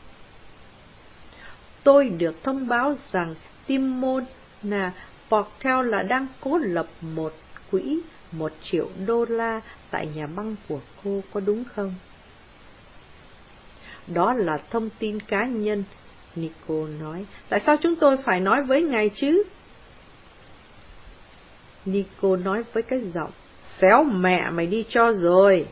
[SPEAKER 1] Tôi được thông báo rằng Timona Portel là đang cố lập một quỹ $1 triệu tại nhà băng của cô, có đúng không? Đó là thông tin cá nhân, Nico nói. Tại sao chúng tôi phải nói với ngài chứ? Nico nói với cái giọng, xéo mẹ mày đi cho rồi.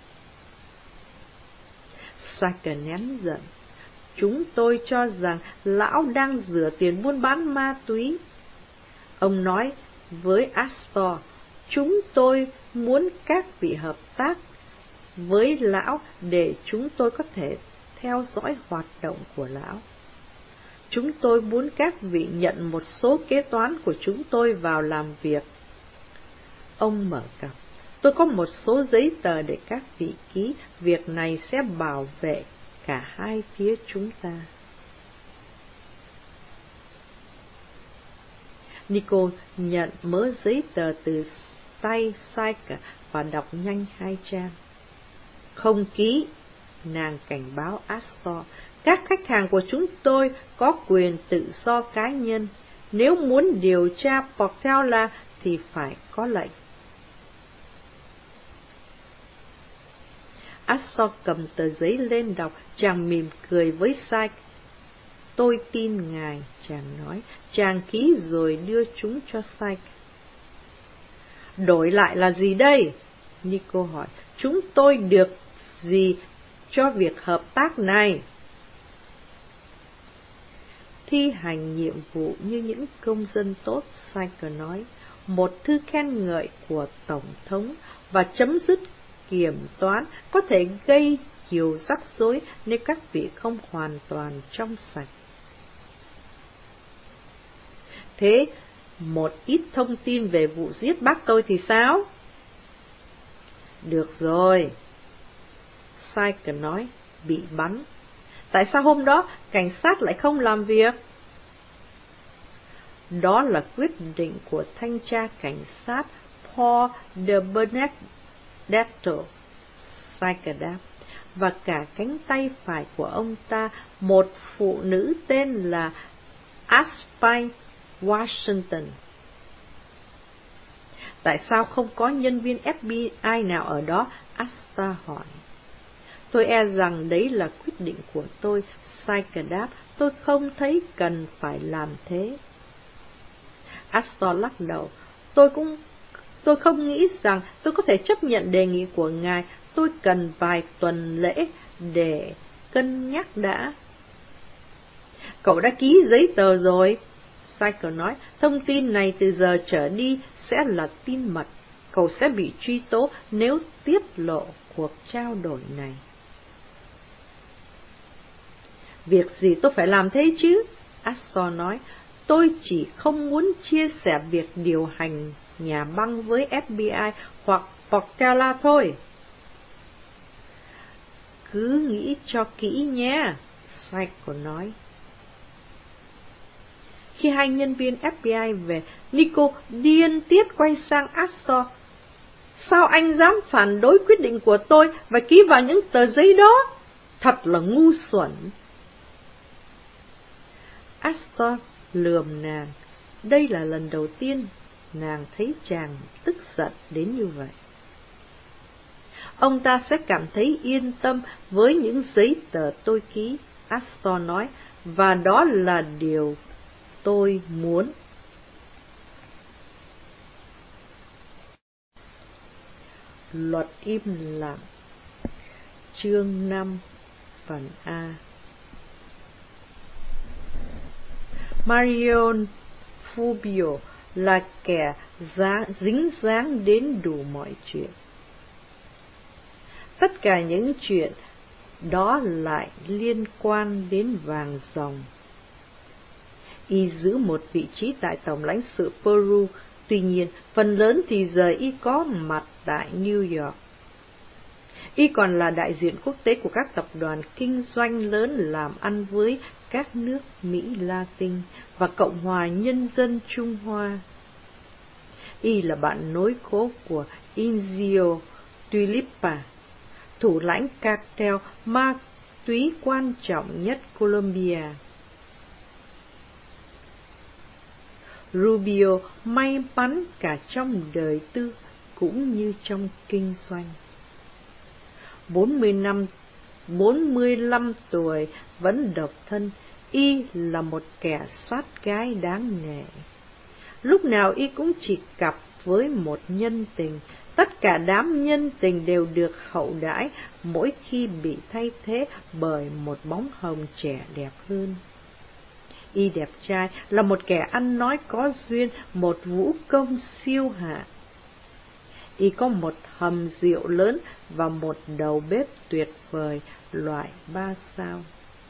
[SPEAKER 1] Syker nén giận. Chúng tôi cho rằng lão đang rửa tiền buôn bán ma túy. Ông nói với Astor, chúng tôi muốn các vị hợp tác với lão để chúng tôi có thể theo dõi hoạt động của lão. Chúng tôi muốn các vị nhận một số kế toán của chúng tôi vào làm việc. Ông mở cặp. Tôi có một số giấy tờ để các vị ký, việc này sẽ bảo vệ cả hai phía chúng ta. Nico nhận mớ giấy tờ từ tay Syker và đọc nhanh 2 trang. Không ký, nàng cảnh báo Astor. Các khách hàng của chúng tôi có quyền tự do cá nhân. Nếu muốn điều tra Portela thì phải có lệnh. Astor cầm tờ giấy lên đọc, chàng mỉm cười với Syker. Tôi tin ngài, chàng nói. Chàng ký rồi đưa chúng cho Syker. Đổi lại là gì đây? Nico hỏi. Chúng tôi được gì cho việc hợp tác này? Thi hành nhiệm vụ như những công dân tốt, Syker nói. Một thư khen ngợi của Tổng thống và chấm dứt kiểm toán có thể gây nhiều rắc rối nếu các vị không hoàn toàn trong sạch. Thế, một ít thông tin về vụ giết bác tôi thì sao? Được rồi, Syker nói, bị bắn. Tại sao hôm đó cảnh sát lại không làm việc? Đó là quyết định của thanh tra cảnh sát Paul de Bernardetto, Syker đáp, và cả cánh tay phải của ông ta, một phụ nữ tên là Aspine Washington. Tại sao không có nhân viên FBI nào ở đó? Asta hỏi. Tôi e rằng đấy là quyết định của tôi, Syker đáp. Tôi không thấy cần phải làm thế. Astor lắc đầu. Tôi không nghĩ rằng tôi có thể chấp nhận đề nghị của ngài. Tôi cần vài tuần lễ để cân nhắc đã. Cậu đã ký giấy tờ rồi, Syker nói. Thông tin này từ giờ trở đi sẽ là tin mật. Cậu sẽ bị truy tố nếu tiết lộ cuộc trao đổi này. Việc gì tôi phải làm thế chứ? Astor nói. Tôi chỉ không muốn chia sẻ việc điều hành nhà băng với FBI hoặc Portela thôi. Cứ nghĩ cho kỹ nhé, Syker nói. Khi hai nhân viên FBI về, Nico điên tiết quay sang Astor. Sao anh dám phản đối quyết định của tôi và ký vào những tờ giấy đó? Thật là ngu xuẩn. Astor lườm nàng. Đây là lần đầu tiên nàng thấy chàng tức giận đến như vậy. Ông ta sẽ cảm thấy yên tâm với những giấy tờ tôi ký, Astor nói, và đó là điều tôi muốn. Luật im lặng. Chương 5 phần A. Marion Fubio là kẻ dính dáng đến đủ mọi chuyện. Tất cả những chuyện đó lại liên quan đến vàng ròng. Y giữ một vị trí tại Tổng lãnh sự Peru, tuy nhiên phần lớn thì giờ Y có mặt tại New York. Y còn là đại diện quốc tế của các tập đoàn kinh doanh lớn làm ăn với các nước Mỹ Latin và Cộng hòa Nhân dân Trung Hoa. Y là bạn nối khố của Indio Tulipa, thủ lãnh cartel ma túy quan trọng nhất Colombia. Rubio may mắn cả trong đời tư cũng như trong kinh doanh. 45 tuổi vẫn độc thân, Y là một kẻ sát gái đáng nể. Lúc nào Y cũng chỉ cặp với một nhân tình. Tất cả đám nhân tình đều được hậu đãi mỗi khi bị thay thế bởi một bóng hồng trẻ đẹp hơn. Y đẹp trai, là một kẻ ăn nói có duyên, một vũ công siêu hạ. Y có một hầm rượu lớn và một đầu bếp tuyệt vời loại 3 sao.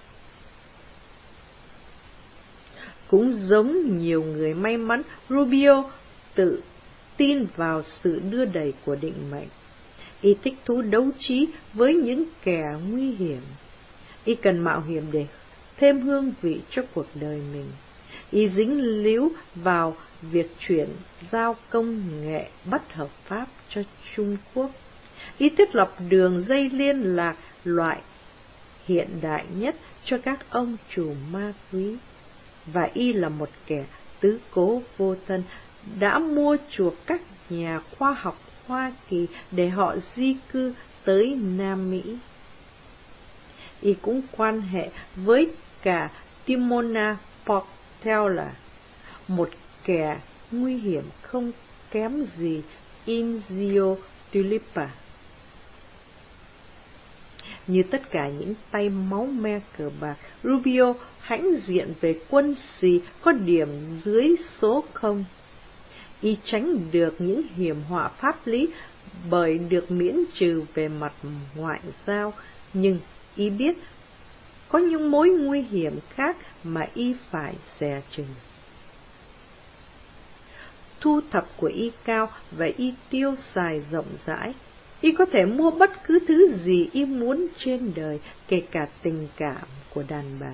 [SPEAKER 1] Cũng giống nhiều người may mắn, Rubio tự tin vào sự đưa đẩy của định mệnh. Y thích thú đấu trí với những kẻ nguy hiểm. Y cần mạo hiểm để thêm hương vị cho cuộc đời mình. Y dính líu vào việc chuyển giao công nghệ bất hợp pháp cho Trung Quốc. Y thiết lập đường dây liên lạc loại hiện đại nhất cho các ông chủ ma túy. Và Y là một kẻ tứ cố vô thân, đã mua chuộc các nhà khoa học Hoa Kỳ để họ di cư tới Nam Mỹ. Y cũng quan hệ với cả Timona Portela, một kẻ nguy hiểm không kém gì Indio Tulipa. Như tất cả những tay máu me cờ bạc, Rubio hãnh diện về quân xì có điểm dưới số 0. Y tránh được những hiểm họa pháp lý bởi được miễn trừ về mặt ngoại giao, nhưng Y biết có những mối nguy hiểm khác mà Y phải dè chừng. Thu thập của Y cao và Y tiêu xài rộng rãi. Y có thể mua bất cứ thứ gì Y muốn trên đời, kể cả tình cảm của đàn bà.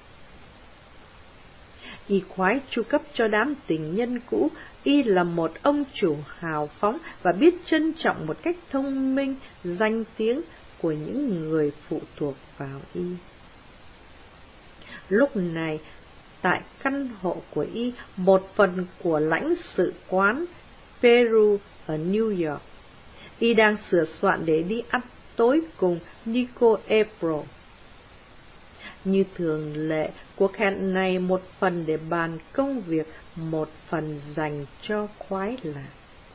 [SPEAKER 1] Y khoái chu cấp cho đám tình nhân cũ. Y là một ông chủ hào phóng và biết trân trọng một cách thông minh danh tiếng của những người phụ thuộc vào Y. Lúc này, tại căn hộ của Y, một phần của lãnh sự quán Peru ở New York, Y đang sửa soạn để đi ăn tối cùng Nico April. Như thường lệ, cuộc hẹn này một phần để bàn công việc, một phần dành cho khoái lạc.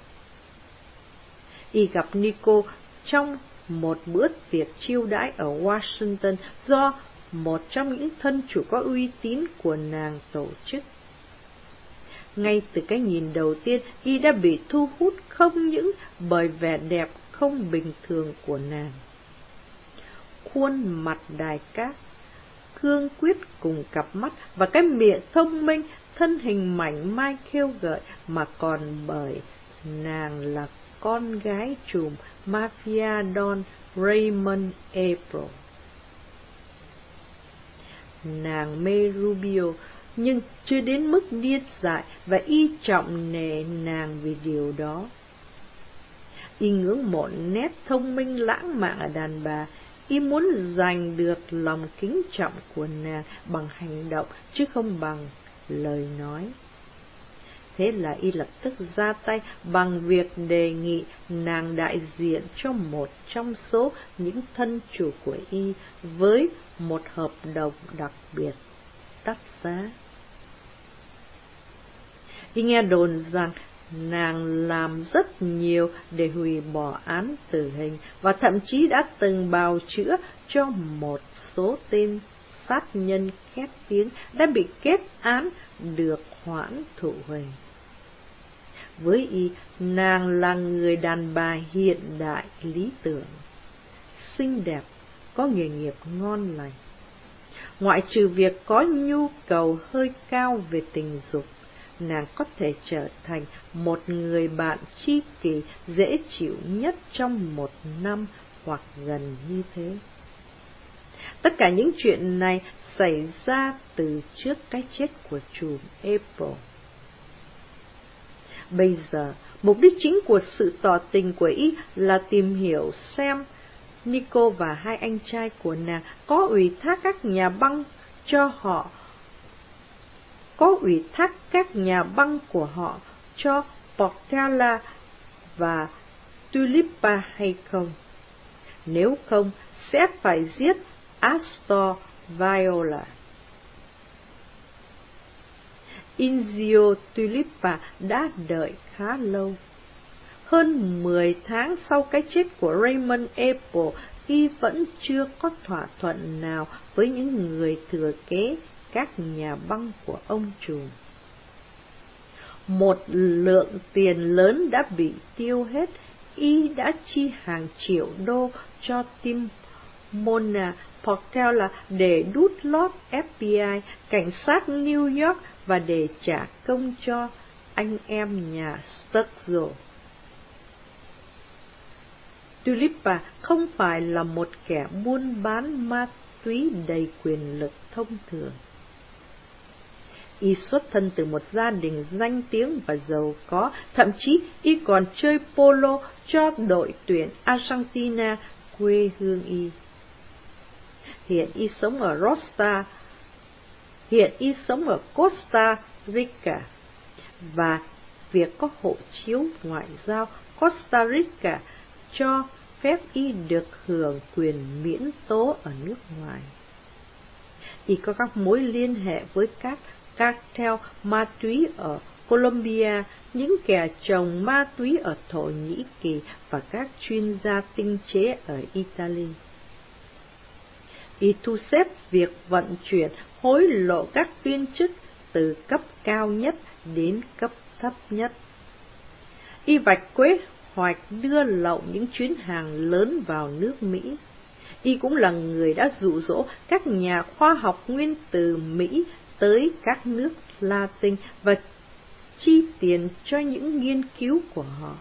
[SPEAKER 1] Y gặp Nico trong một bữa tiệc chiêu đãi ở Washington do một trong những thân chủ có uy tín của nàng tổ chức. Ngay từ cái nhìn đầu tiên, Y đã bị thu hút không những bởi vẻ đẹp không bình thường của nàng. Khuôn mặt đài cát, cương quyết cùng cặp mắt và cái miệng thông minh, thân hình mảnh mai khêu gợi, mà còn bởi nàng là con gái trùm mafia Don Raymond April. Nàng mê Rubio nhưng chưa đến mức điên dại, và Y trọng nể nàng vì điều đó. Y ngưỡng mộ nét thông minh lãng mạn ở đàn bà. Y muốn giành được lòng kính trọng của nàng bằng hành động chứ không bằng lời nói. Thế là Y lập tức ra tay bằng việc đề nghị nàng đại diện cho một trong số những thân chủ của Y với một hợp đồng đặc biệt đắt giá. Y nghe đồn rằng nàng làm rất nhiều để hủy bỏ án tử hình và thậm chí đã từng bào chữa cho một số tên sát nhân khét tiếng đã bị kết án được hoãn thụ hình. Với Y, nàng là người đàn bà hiện đại lý tưởng, xinh đẹp, có nghề nghiệp ngon lành. Ngoại trừ việc có nhu cầu hơi cao về tình dục, nàng có thể trở thành một người bạn tri kỷ dễ chịu nhất trong một năm hoặc gần như thế. Tất cả những chuyện này xảy ra từ trước cái chết của trùm April. Bây giờ, mục đích chính của sự tỏ tình của y là tìm hiểu xem Nico và hai anh trai của nàng có ủy thác các nhà băng của họ cho Portela và Tulipa hay không. Nếu không, sẽ phải giết Astor Viola. Inzio Tulipa đã đợi khá lâu. Hơn 10 tháng sau cái chết của Raymond Apple, y vẫn chưa có thỏa thuận nào với những người thừa kế các nhà băng của ông trùm. Một lượng tiền lớn đã bị tiêu hết, y đã chi hàng triệu đô cho Tim Mona Portela để đút lót FBI, cảnh sát New York và để trả công cho anh em nhà Sturgill. Tulipa không phải là một kẻ buôn bán ma túy đầy quyền lực thông thường. Y xuất thân từ một gia đình danh tiếng và giàu có, thậm chí y còn chơi polo cho đội tuyển Argentina, quê hương y. Hiện y sống ở Costa Rica, và việc có hộ chiếu ngoại giao Costa Rica cho phép y được hưởng quyền miễn tố ở nước ngoài. Y có các mối liên hệ với các cartel ma túy ở Colombia, những kẻ trồng ma túy ở Thổ Nhĩ Kỳ và các chuyên gia tinh chế ở Italy. Y thu xếp việc vận chuyển hối lộ các viên chức từ cấp cao nhất đến cấp thấp nhất. Y vạch kế hoạch đưa lậu những chuyến hàng lớn vào nước Mỹ. Y cũng là người đã dụ dỗ các nhà khoa học nguyên tử Mỹ tới các nước Latin và chi tiền cho những nghiên cứu của họ.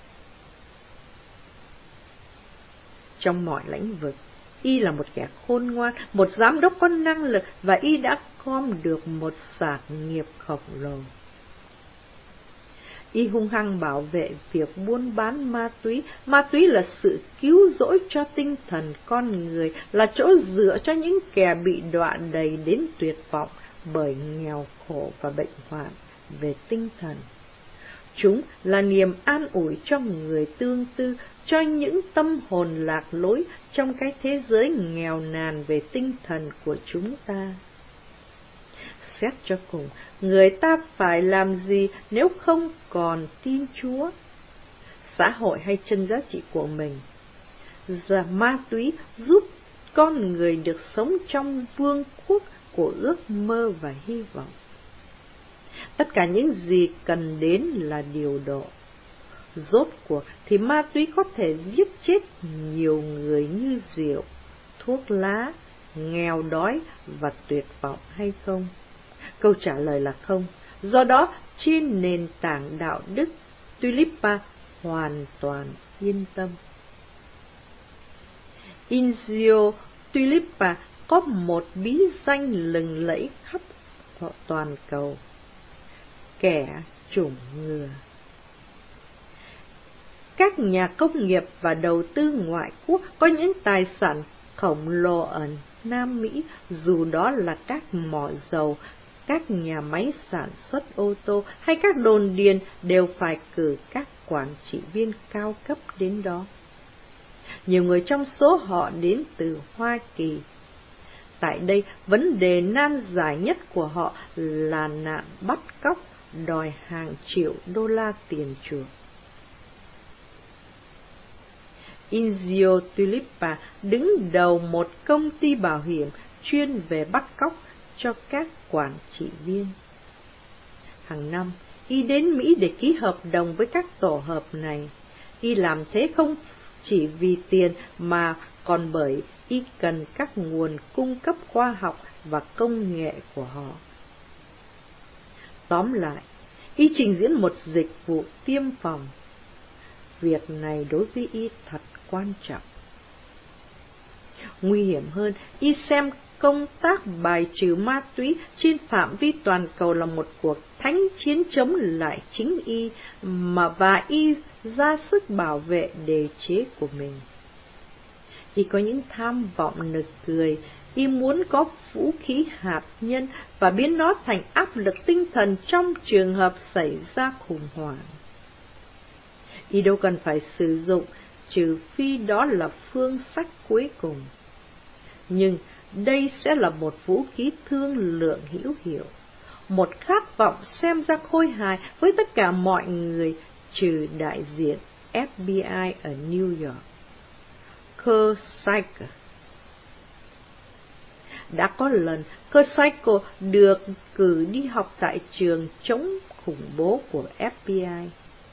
[SPEAKER 1] Trong mọi lĩnh vực, y là một kẻ khôn ngoan, một giám đốc có năng lực, và y đã gom được một sản nghiệp khổng lồ. Y hung hăng bảo vệ việc buôn bán ma túy. Ma túy là sự cứu rỗi cho tinh thần con người, là chỗ dựa cho những kẻ bị đọa đầy đến tuyệt vọng bởi nghèo khổ và bệnh hoạn về tinh thần. Chúng là niềm an ủi cho người tương tư, cho những tâm hồn lạc lối trong cái thế giới nghèo nàn về tinh thần của chúng ta. Xét cho cùng, người ta phải làm gì nếu không còn tin Chúa, xã hội hay chân giá trị của mình? Giờ ma túy giúp con người được sống trong vương quốc của ước mơ và hy vọng. Tất cả những gì cần đến là điều độ. Rốt cuộc thì ma túy có thể giết chết nhiều người như rượu, thuốc lá, nghèo đói và tuyệt vọng hay không? Câu trả lời là không. Do đó, trên nền tảng đạo đức, Tulipa hoàn toàn yên tâm. Inzio Tulipa có một bí danh lừng lẫy khắp toàn cầu: kẻ chủng ngừa. Các nhà công nghiệp và đầu tư ngoại quốc có những tài sản khổng lồ ở Nam Mỹ, dù đó là các mỏ dầu, các nhà máy sản xuất ô tô hay các đồn điền, đều phải cử các quản trị viên cao cấp đến đó. Nhiều người trong số họ đến từ Hoa Kỳ. Tại đây, vấn đề nan giải nhất của họ là nạn bắt cóc, đòi hàng triệu đô la tiền chuộc. Inzio Tulipa đứng đầu một công ty bảo hiểm chuyên về bắt cóc cho các quản trị viên. Hàng năm, y đến Mỹ để ký hợp đồng với các tổ hợp này. Y làm thế không chỉ vì tiền mà còn bởi y cần các nguồn cung cấp khoa học và công nghệ của họ. Tóm lại, y trình diễn một dịch vụ tiêm phòng. Việc này đối với y thật quan trọng. Nguy hiểm hơn, y xem công tác bài trừ ma túy trên phạm vi toàn cầu là một cuộc thánh chiến chống lại chính y và y ra sức bảo vệ đề chế của mình. Y có những tham vọng nực cười, y muốn có vũ khí hạt nhân và biến nó thành áp lực tinh thần trong trường hợp xảy ra khủng hoảng. Y đâu cần phải sử dụng, trừ phi đó là phương sách cuối cùng. Nhưng đây sẽ là một vũ khí thương lượng hữu hiệu, một khát vọng xem ra khôi hài với tất cả mọi người, trừ đại diện FBI ở New York, Kurt Scheiker. Đã có lần, Kurt Scheiker được cử đi học tại trường chống khủng bố của FBI.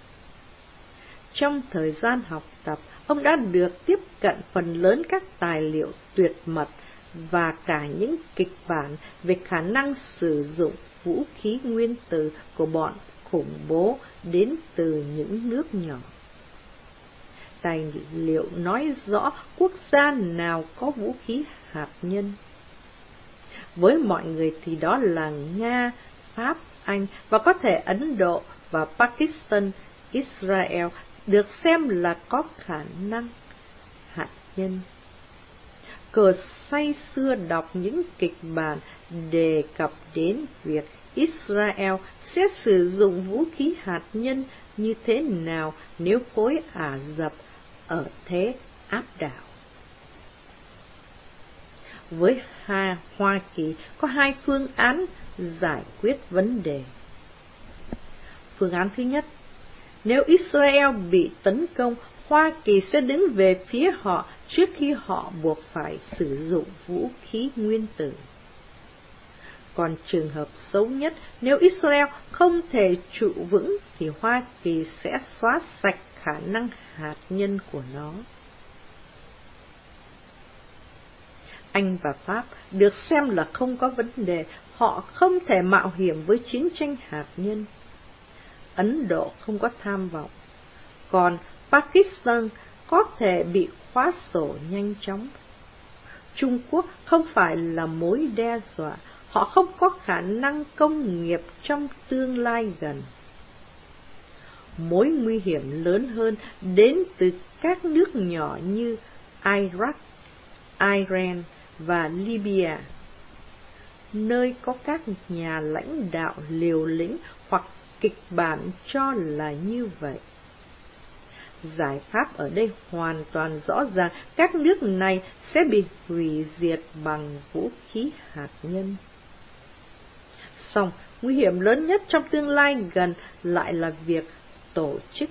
[SPEAKER 1] Trong thời gian học tập, ông đã được tiếp cận phần lớn các tài liệu tuyệt mật và cả những kịch bản về khả năng sử dụng vũ khí nguyên tử của bọn khủng bố đến từ những nước nhỏ. Tài liệu nói rõ quốc gia nào có vũ khí hạt nhân. Với mọi người thì đó là Nga, Pháp, Anh và có thể Ấn Độ và Pakistan, Israel được xem là có khả năng hạt nhân. Cờ say sưa đọc những kịch bản đề cập đến việc Israel sẽ sử dụng vũ khí hạt nhân như thế nào nếu khối Ả Rập ở thế áp đảo. Với Hoa Kỳ có hai phương án giải quyết vấn đề. Phương án thứ nhất, nếu Israel bị tấn công, Hoa Kỳ sẽ đứng về phía họ trước khi họ buộc phải sử dụng vũ khí nguyên tử. Còn trường hợp xấu nhất, nếu Israel không thể trụ vững thì Hoa Kỳ sẽ xóa sạch khả năng hạt nhân của nó. Anh và Pháp được xem là không có vấn đề, họ không thể mạo hiểm với chiến tranh hạt nhân. Ấn Độ không có tham vọng, còn Pakistan có thể bị khóa sổ nhanh chóng. Trung Quốc không phải là mối đe dọa, họ không có khả năng công nghiệp trong tương lai gần. Mối nguy hiểm lớn hơn đến từ các nước nhỏ như Iraq, Iran và Libya, nơi có các nhà lãnh đạo liều lĩnh hoặc kịch bản cho là như vậy. Giải pháp ở đây hoàn toàn rõ ràng, các nước này sẽ bị hủy diệt bằng vũ khí hạt nhân. Song, nguy hiểm lớn nhất trong tương lai gần lại là việc tổ chức.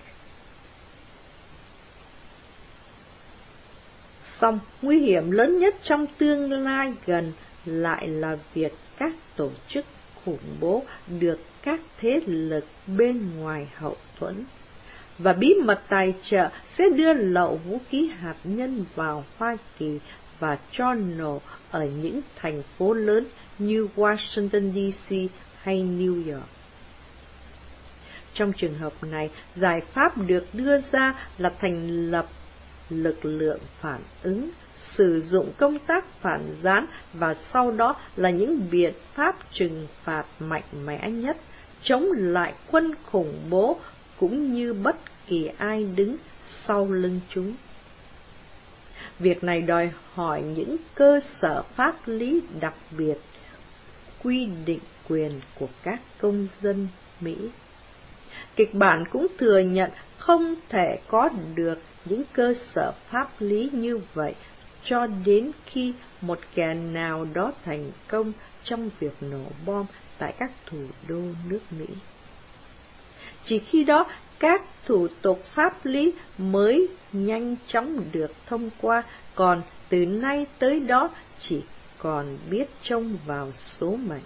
[SPEAKER 1] Nguy hiểm lớn nhất trong tương lai gần lại là việc các tổ chức khủng bố được các thế lực bên ngoài hậu thuẫn và bí mật tài trợ sẽ đưa lậu vũ khí hạt nhân vào Hoa Kỳ và cho nổ ở những thành phố lớn như Washington DC hay New York. Trong trường hợp này, giải pháp được đưa ra là thành lập lực lượng phản ứng, sử dụng công tác phản gián và sau đó là những biện pháp trừng phạt mạnh mẽ nhất, chống lại quân khủng bố cũng như bất kỳ ai đứng sau lưng chúng. Việc này đòi hỏi những cơ sở pháp lý đặc biệt, quy định quyền của các công dân Mỹ. Kịch bản cũng thừa nhận không thể có được những cơ sở pháp lý như vậy cho đến khi một kẻ nào đó thành công trong việc nổ bom tại các thủ đô nước Mỹ. Chỉ khi đó, các thủ tục pháp lý mới nhanh chóng được thông qua, còn từ nay tới đó chỉ còn biết trông vào số mệnh.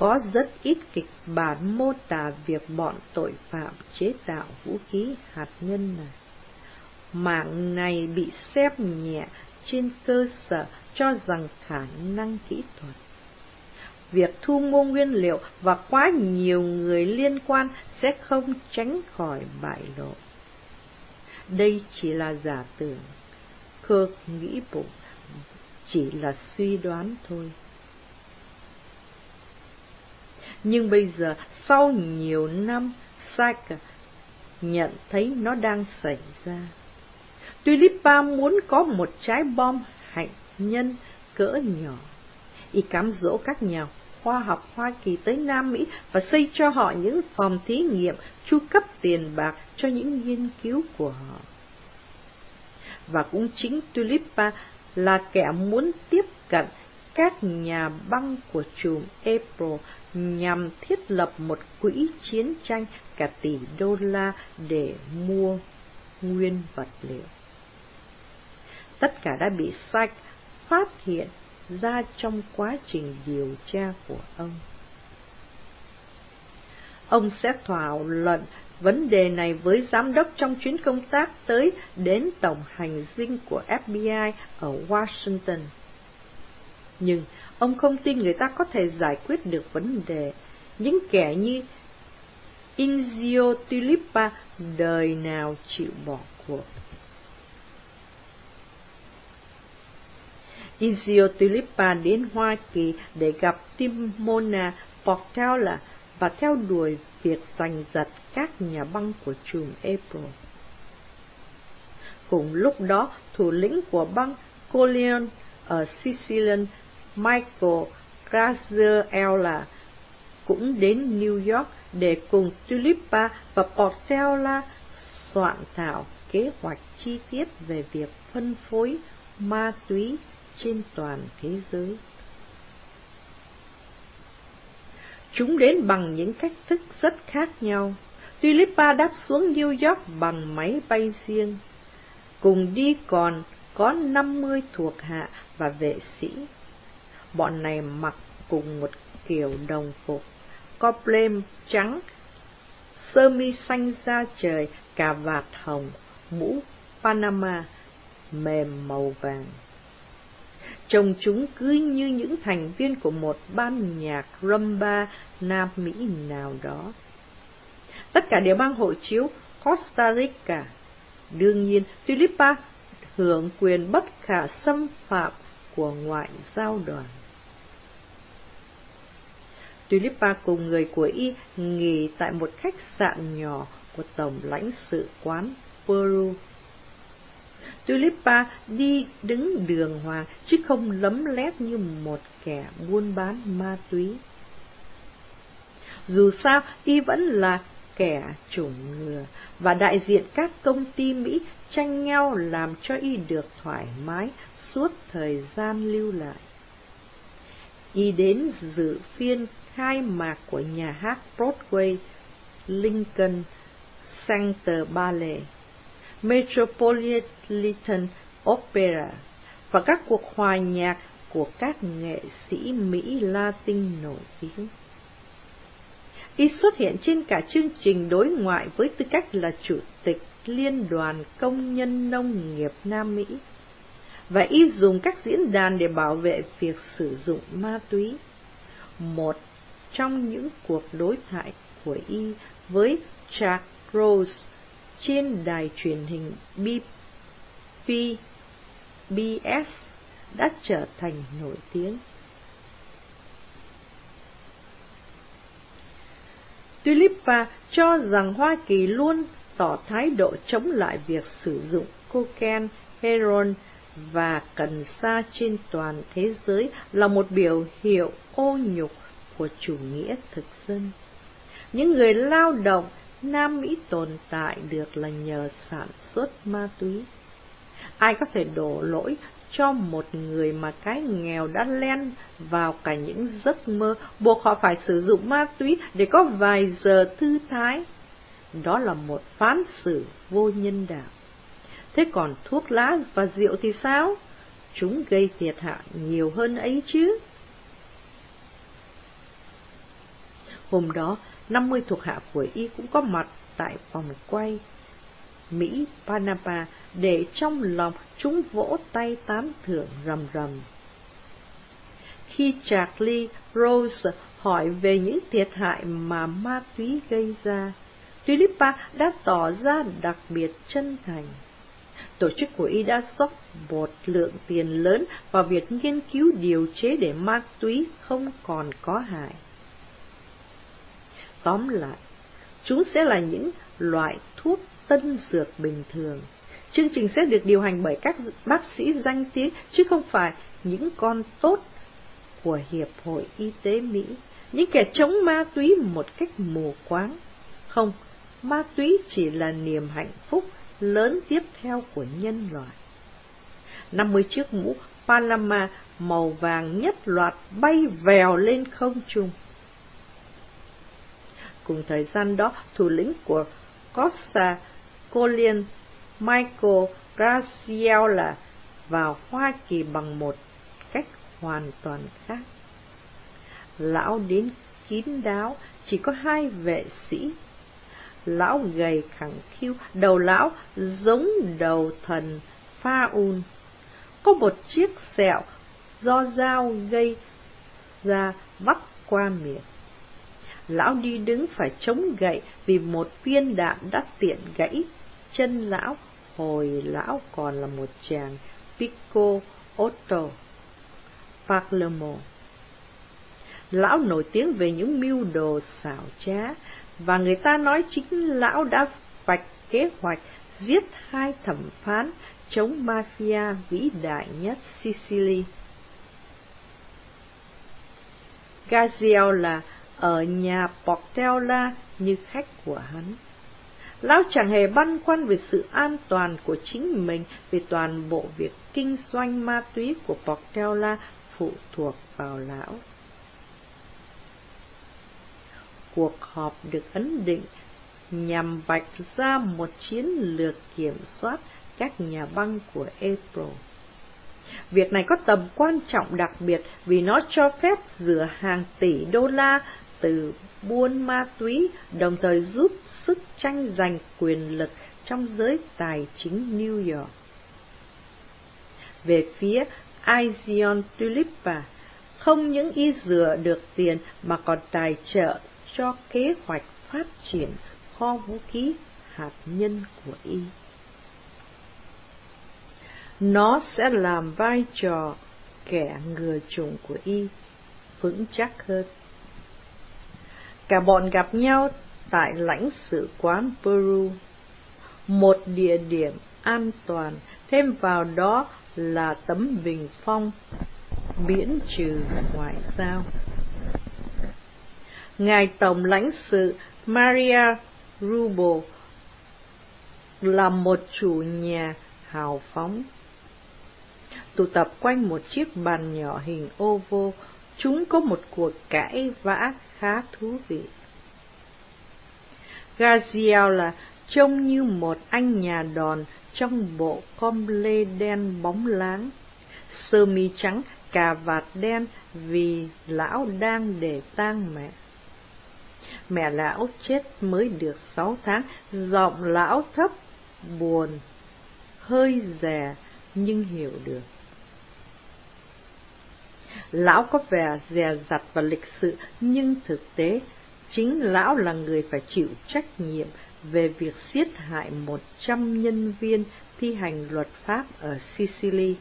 [SPEAKER 1] có rất ít kịch bản mô tả việc bọn tội phạm chế tạo vũ khí hạt nhân này. Mảng này bị xem nhẹ trên cơ sở cho rằng khả năng kỹ thuật, việc thu mua nguyên liệu và quá nhiều người liên quan sẽ không tránh khỏi bại lộ. Đây chỉ là giả tưởng, Kirk nghĩ bụng, chỉ là suy đoán thôi. Nhưng bây giờ, sau nhiều năm, Saika nhận thấy nó đang xảy ra. Tulipa muốn có một trái bom hạt nhân cỡ nhỏ. Y cám dỗ các nhà khoa học Hoa Kỳ tới Nam Mỹ và xây cho họ những phòng thí nghiệm, chu cấp tiền bạc cho những nghiên cứu của họ. Và cũng chính Tulipa là kẻ muốn tiếp cận các nhà băng của chùm April nhằm thiết lập một quỹ chiến tranh cả tỷ đô la để mua nguyên vật liệu. Tất cả đã bị Sykes phát hiện ra trong quá trình điều tra của ông. Ông sẽ thảo luận vấn đề này với giám đốc trong chuyến công tác tới đến tổng hành dinh của FBI ở Washington. Nhưng ông không tin người ta có thể giải quyết được vấn đề. Những kẻ như Inzio Tulipa đời nào chịu bỏ cuộc. Inzio Tulipa đến Hoa Kỳ để gặp Timona Portela và theo đuổi việc giành giật các nhà băng của chùm April. Cùng lúc đó, thủ lĩnh của băng Corleone ở Sicily, Michael Graziella, cũng đến New York để cùng Tulipa và Portela soạn thảo kế hoạch chi tiết về việc phân phối ma túy trên toàn thế giới. Chúng đến bằng những cách thức rất khác nhau. Tulipa đáp xuống New York bằng máy bay riêng. Cùng đi còn có 50 thuộc hạ và vệ sĩ. Bọn này mặc cùng một kiểu đồng phục, có plem trắng, sơ mi xanh da trời, cà vạt hồng, mũ Panama mềm màu vàng. Trông chúng cứ như những thành viên của một ban nhạc rumba Nam Mỹ nào đó. Tất cả đều mang hộ chiếu Costa Rica. Đương nhiên, Tulipa hưởng quyền bất khả xâm phạm của ngoại giao đoàn. Tulipa cùng người của y nghỉ tại một khách sạn nhỏ của Tổng lãnh sự quán Peru. Tulipa đi đứng đường hoàng chứ không lấm lét như một kẻ buôn bán ma túy. Dù sao, y vẫn là kẻ chủng ngừa, và đại diện các công ty Mỹ tranh nhau làm cho y được thoải mái suốt thời gian lưu lại. Y đến dự phiên khai mạc của nhà hát Broadway, Lincoln Center Ballet, Metropolitan Opera và các cuộc hòa nhạc của các nghệ sĩ Mỹ Latin nổi tiếng. Y xuất hiện trên cả chương trình đối ngoại với tư cách là Chủ tịch Liên đoàn Công nhân Nông nghiệp Nam Mỹ, và y dùng các diễn đàn để bảo vệ việc sử dụng ma túy. Một trong những cuộc đối thoại của y với Chuck Rose trên đài truyền hình PBS đã trở thành nổi tiếng. Tulipa cho rằng Hoa Kỳ luôn tỏ thái độ chống lại việc sử dụng cocaine, heroin và cần sa trên toàn thế giới là một biểu hiệu ô nhục của chủ nghĩa thực dân. Những người lao động Nam Mỹ tồn tại được là nhờ sản xuất ma túy. Ai có thể đổ lỗi cho một người mà cái nghèo đã len vào cả những giấc mơ, buộc họ phải sử dụng ma túy để có vài giờ thư thái? Đó là một phán xử vô nhân đạo. Thế còn thuốc lá và rượu thì sao? Chúng gây thiệt hại nhiều hơn ấy chứ. Hôm đó, 50 thuộc hạ của y cũng có mặt tại vòng quay Mỹ Panama để trong lòng chúng vỗ tay tán thưởng rầm rầm. Khi Charlie Rose hỏi về những thiệt hại mà ma túy gây ra, Tulipa đã tỏ ra đặc biệt chân thành. Tổ chức của y đã dốc một lượng tiền lớn vào việc nghiên cứu điều chế để ma túy không còn có hại. Tóm lại, chúng sẽ là những loại thuốc tân dược bình thường. Chương trình sẽ được điều hành bởi các bác sĩ danh tiếng, chứ không phải những con tốt của Hiệp hội Y tế Mỹ, những kẻ chống ma túy một cách mù quáng. Không, ma túy chỉ là niềm hạnh phúc lớn tiếp theo của nhân loại. 50 chiếc mũ Panama màu vàng nhất loạt bay vèo lên không trung. Cùng thời gian đó, thủ lĩnh của Costa Colin, Michael Graziella, vào Hoa Kỳ bằng một cách hoàn toàn khác. Lão đến kín đáo, chỉ có 2 vệ sĩ. Lão gầy khẳng khiu, đầu lão giống đầu thần Pha-un, có một chiếc sẹo do dao gây ra vắt qua miệng. Lão đi đứng phải chống gậy vì một viên đạn đã tiện gãy chân lão hồi lão còn là một chàng Pico Otto Palermo. Lão nổi tiếng về những mưu đồ xảo trá, và người ta nói chính lão đã vạch kế hoạch giết 2 thẩm phán chống mafia vĩ đại nhất Sicily. Graziella ở nhà Portella như khách của hắn. Lão chẳng hề băn khoăn về sự an toàn của chính mình, vì toàn bộ việc kinh doanh ma túy của Portella phụ thuộc vào lão. Cuộc họp được ấn định nhằm vạch ra một chiến lược kiểm soát các nhà băng của April. Việc này có tầm quan trọng đặc biệt vì nó cho phép rửa hàng tỷ đô la từ buôn ma túy, đồng thời giúp sức tranh giành quyền lực trong giới tài chính New York. Về phía Izion Tulipa, không những y rửa được tiền mà còn tài trợ cho kế hoạch phát triển kho vũ khí hạt nhân của y. Nó sẽ làm vai trò kẻ ngừa chủng của y vững chắc hơn. Cả bọn gặp nhau tại lãnh sự quán Peru, một địa điểm an toàn, thêm vào đó là tấm bình phong miễn trừ ngoại giao. Ngài Tổng lãnh sự Maria Rubio là một chủ nhà hào phóng. Tụ tập quanh một chiếc bàn nhỏ hình oval, chúng có một cuộc cãi vã khá thú vị. Graziella trông như một anh nhà đòn trong bộ com lê đen bóng láng, sơ mi trắng, cà vạt đen vì lão đang để tang mẹ. Mẹ lão chết mới được 6 tháng, giọng lão thấp, buồn, hơi già nhưng hiểu được. Lão có vẻ dè dặt và lịch sự, nhưng thực tế, chính lão là người phải chịu trách nhiệm về việc giết hại 100 nhân viên thi hành luật pháp ở Sicily.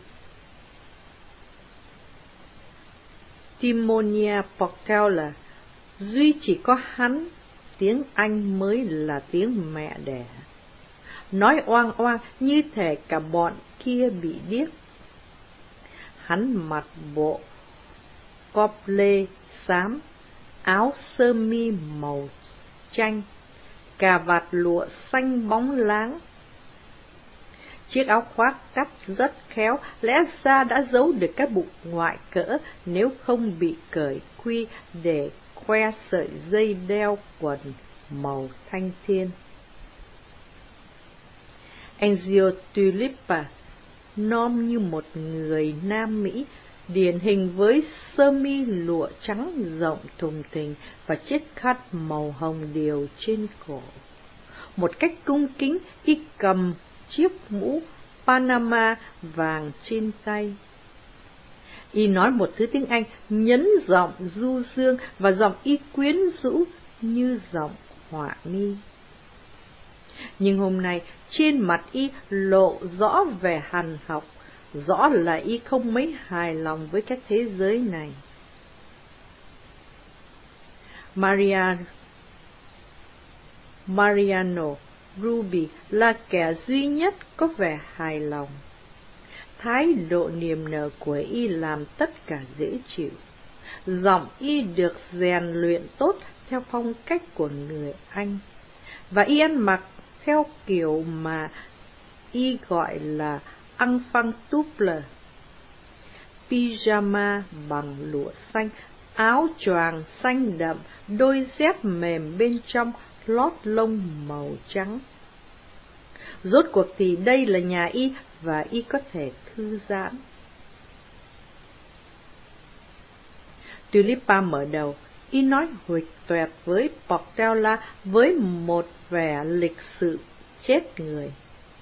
[SPEAKER 1] Timonia Portella, duy chỉ có hắn, tiếng Anh mới là tiếng mẹ đẻ. Nói oang oang như thể cả bọn kia bị điếc. Hắn mặc bộ cóp lê xám, áo sơ mi màu chanh, cà vạt lụa xanh bóng láng. Chiếc áo khoác cắt rất khéo, lẽ ra đã giấu được cái bụng ngoại cỡ nếu không bị cởi quy để khoe sợi dây đeo quần màu thanh thiên. Enzio Tulipa, nom như một người Nam Mỹ, điển hình với sơ mi lụa trắng rộng thùng thình và chiếc khăn màu hồng điều trên cổ. Một cách cung kính, y cầm chiếc mũ Panama vàng trên tay. Y nói một thứ tiếng Anh nhấn giọng du dương và giọng y quyến rũ như giọng họa mi. Nhưng hôm nay trên mặt y lộ rõ vẻ hằn học, rõ là y không mấy hài lòng với cái thế giới này. Mariano Ruby là kẻ duy nhất có vẻ hài lòng. Thái độ niềm nở của y làm tất cả dễ chịu. Giọng y được rèn luyện tốt theo phong cách của người Anh, và y ăn mặc theo kiểu mà y gọi là enfant double. Pyjama bằng lụa xanh, áo choàng xanh đậm, đôi dép mềm bên trong lót lông màu trắng. Rốt cuộc thì đây là nhà y và y có thể thư giãn. Tulipa mở đầu, y nói huỵch toẹt với Portela với một vẻ lịch sự chết người.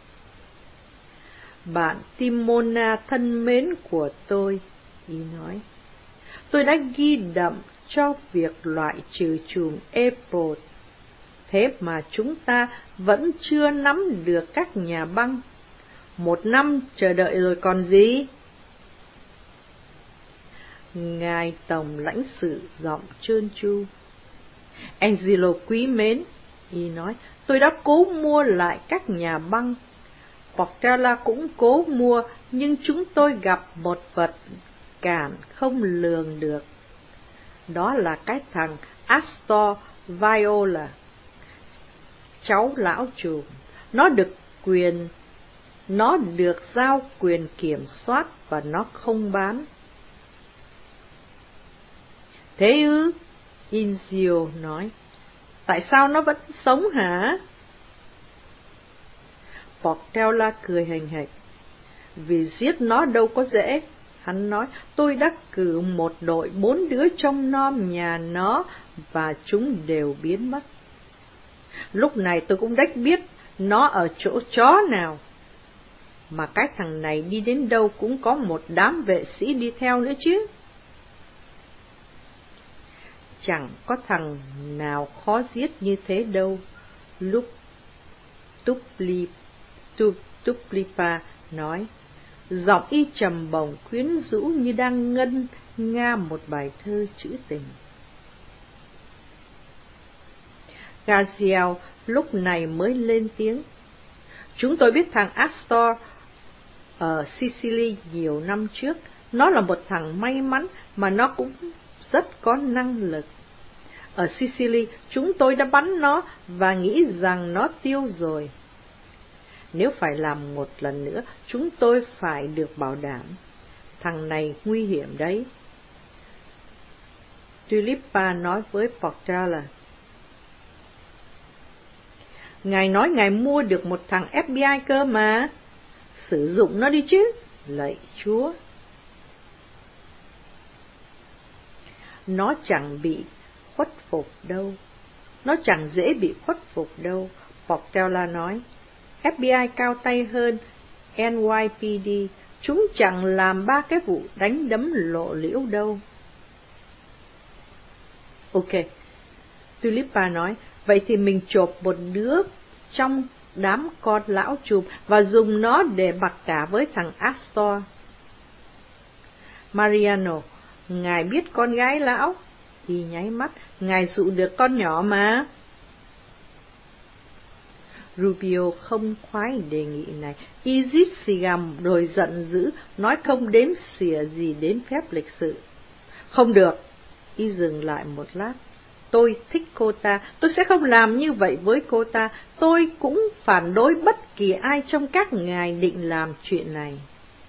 [SPEAKER 1] Bạn Timona thân mến của tôi, y nói, tôi đã ghi đậm cho việc loại trừ chùm April. Thế mà chúng ta vẫn chưa nắm được các nhà băng. 1 năm chờ đợi rồi còn gì? Ngài Tổng lãnh sự giọng trơn tru. Angelo quý mến, y nói, tôi đã cố mua lại các nhà băng. Portela cũng cố mua, nhưng chúng tôi gặp một vật cản không lường được. Đó là cái thằng Astor Viola, cháu lão trùm. Nó được giao quyền kiểm soát và nó không bán. Thế ư? Inzio nói. Tại sao nó vẫn sống hả? Portela cười hành hạch. Vì giết nó đâu có dễ. Hắn nói, tôi đã cử một đội 4 đứa trông nom nhà nó và chúng đều biến mất. Lúc này tôi cũng đếch biết nó ở chỗ chó nào. Mà cái thằng này đi đến đâu cũng có một đám vệ sĩ đi theo nữa chứ. Chẳng có thằng nào khó giết như thế đâu. Lúc Tulipa nói, giọng y trầm bổng quyến rũ như đang ngân nga một bài thơ trữ tình. Gaziel lúc này mới lên tiếng. Chúng tôi biết thằng Astor ở Sicily nhiều năm trước. Nó là một thằng may mắn mà nó cũng rất có năng lực. Ở Sicily, chúng tôi đã bắn nó và nghĩ rằng nó tiêu rồi. Nếu phải làm một lần nữa, chúng tôi phải được bảo đảm. Thằng này nguy hiểm đấy. Tulipa nói với Portela. Ngài nói ngài mua được một thằng FBI cơ mà. Sử dụng nó đi chứ, lạy Chúa. Nó chẳng bị khuất phục đâu. Nó chẳng dễ bị khuất phục đâu, Portela nói. FBI cao tay hơn NYPD, chúng chẳng làm 3 cái vụ đánh đấm lộ liễu đâu. Ok, Tulipa nói, vậy thì mình chộp một đứa trong đám con lão trùm và dùng nó để mặc cả với thằng Astor. Mariano, ngài biết con gái lão? Y nháy mắt, ngài dụ được con nhỏ mà. Rubio không khoái đề nghị này. Y rít xì gầm rồi giận dữ, nói không đếm xỉa gì đến phép lịch sự. Không được. Y dừng lại một lát. Tôi thích cô ta, tôi sẽ không làm như vậy với cô ta. Tôi cũng phản đối bất kỳ ai trong các ngài định làm chuyện này.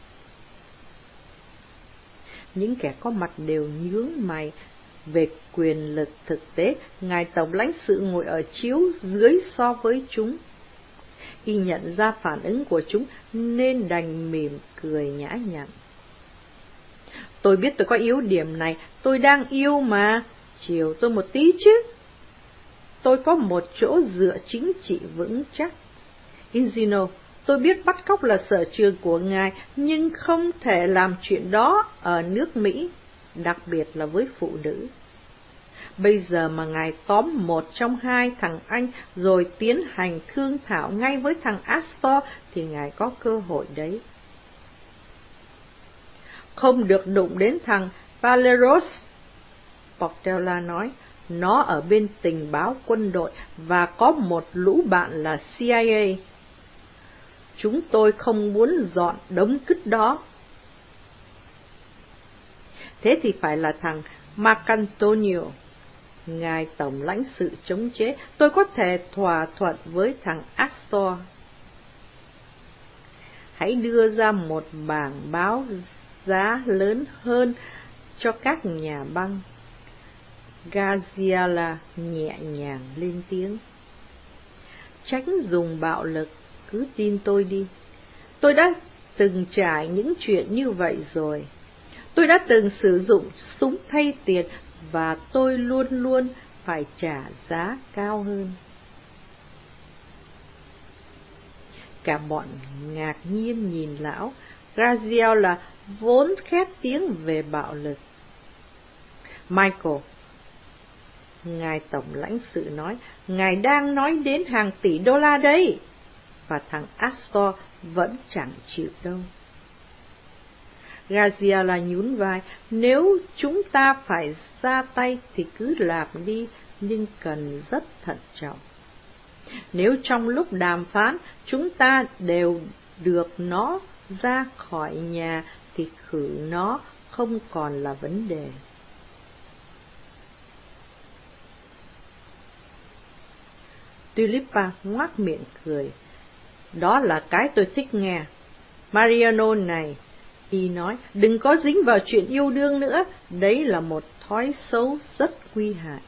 [SPEAKER 1] Những kẻ có mặt đều nhướng mày. Về quyền lực thực tế, ngài tổng lãnh sự ngồi ở chiếu dưới so với chúng. Y nhận ra phản ứng của chúng nên đành mỉm cười nhã nhặn. Tôi biết tôi có yếu điểm này, tôi đang yêu mà, chiều tôi một tí chứ. Tôi có một chỗ dựa chính trị vững chắc. Ingino, tôi biết bắt cóc là sở trường của ngài, nhưng không thể làm chuyện đó ở nước Mỹ, đặc biệt là với phụ nữ. Bây giờ mà ngài tóm một trong hai thằng Anh rồi tiến hành thương thảo ngay với thằng Astor thì ngài có cơ hội đấy. Không được đụng đến thằng Valeros, Portela nói. Nó ở bên tình báo quân đội và có một lũ bạn là CIA. Chúng tôi không muốn dọn đống cứt đó. Thế thì phải là thằng Marcantonio. Ngài Tổng lãnh sự chống chế, tôi có thể thỏa thuận với thằng Astor. Hãy đưa ra một bảng báo giá lớn hơn cho các nhà băng. Gaziala nhẹ nhàng lên tiếng. Tránh dùng bạo lực, cứ tin tôi đi. Tôi đã từng trải những chuyện như vậy rồi. Tôi đã từng sử dụng súng thay tiền và tôi luôn luôn phải trả giá cao hơn. Cả bọn ngạc nhiên nhìn lão. Gaziala vốn khét tiếng về bạo lực. Michael, ngài Tổng lãnh sự nói, ngài đang nói đến hàng tỷ đô la đấy. Và thằng Astor vẫn chẳng chịu đâu. Gaziala nhún vai, nếu chúng ta phải ra tay thì cứ làm đi, nhưng cần rất thận trọng. Nếu trong lúc đàm phán chúng ta đều được nó ra khỏi nhà thì khử nó không còn là vấn đề. Tulipa ngoác miệng cười. Đó là cái tôi thích nghe. Mariano này, y nói, đừng có dính vào chuyện yêu đương nữa, đấy là một thói xấu rất nguy hại.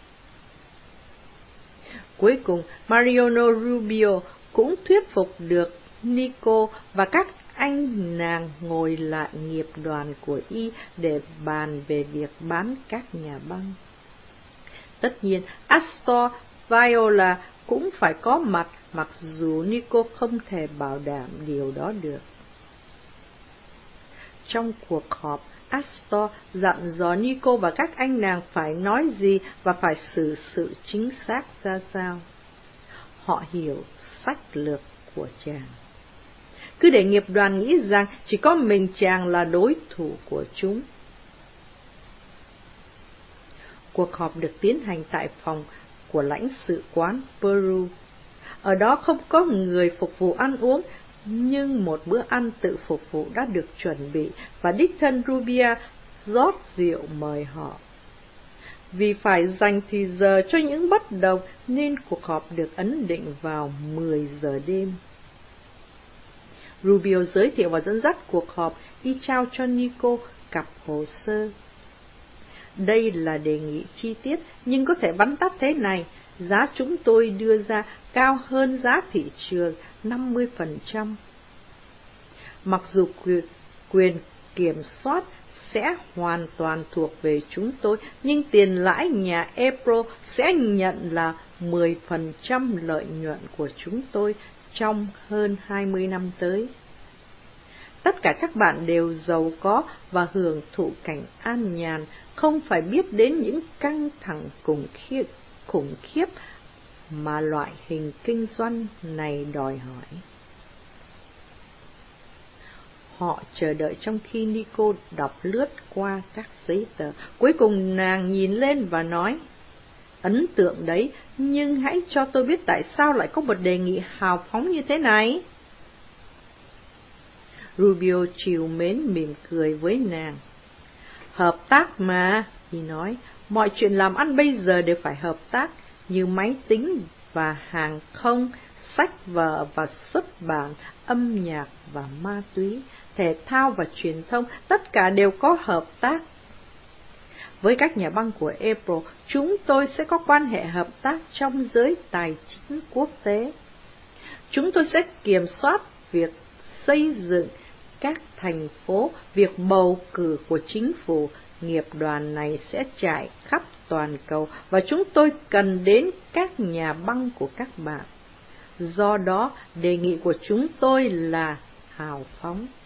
[SPEAKER 1] Cuối cùng, Mariano Rubio cũng thuyết phục được Nico và các anh nàng ngồi lại nghiệp đoàn của y để bàn về việc bán các nhà băng. Tất nhiên, Astor, Viola cũng phải có mặt, mặc dù Nico không thể bảo đảm điều đó được. Trong cuộc họp, Astor dặn dò Nico và các anh nàng phải nói gì và phải xử sự chính xác ra sao. Họ hiểu sách lược của chàng. Cứ để nghiệp đoàn nghĩ rằng chỉ có mình chàng là đối thủ của chúng. Cuộc họp được tiến hành tại phòng của lãnh sự quán Peru. Ở đó không có người phục vụ ăn uống, nhưng một bữa ăn tự phục vụ đã được chuẩn bị và đích thân Rubia rót rượu mời họ. Vì phải dành thì giờ cho những bất đồng nên cuộc họp được ấn định vào 10 giờ đêm. Rubio giới thiệu và dẫn dắt cuộc họp, y trao cho Nico cặp hồ sơ. Đây là đề nghị chi tiết, nhưng có thể vắn tắt thế này. Giá chúng tôi đưa ra cao hơn giá thị trường 50%. Mặc dù quyền kiểm soát sẽ hoàn toàn thuộc về chúng tôi, nhưng tiền lãi nhà Ebro sẽ nhận là 10% lợi nhuận của chúng tôi trong hơn 20 năm tới. Tất cả các bạn đều giàu có và hưởng thụ cảnh an nhàn, không phải biết đến những căng thẳng khủng khiếp mà loại hình kinh doanh này đòi hỏi. Họ chờ đợi trong khi Nico đọc lướt qua các giấy tờ. Cuối cùng nàng nhìn lên và nói, ấn tượng đấy, nhưng hãy cho tôi biết tại sao lại có một đề nghị hào phóng như thế này. Rubio trìu mến mỉm cười với nàng. Hợp tác mà, thì nói, mọi chuyện làm ăn bây giờ đều phải hợp tác, như máy tính và hàng không, sách vở và xuất bản, âm nhạc và ma túy, thể thao và truyền thông, tất cả đều có hợp tác. Với các nhà băng của April, chúng tôi sẽ có quan hệ hợp tác trong giới tài chính quốc tế. Chúng tôi sẽ kiểm soát việc xây dựng, các thành phố, việc bầu cử của chính phủ, nghiệp đoàn này sẽ trải khắp toàn cầu và chúng tôi cần đến các nhà băng của các bạn. Do đó, đề nghị của chúng tôi là hào phóng.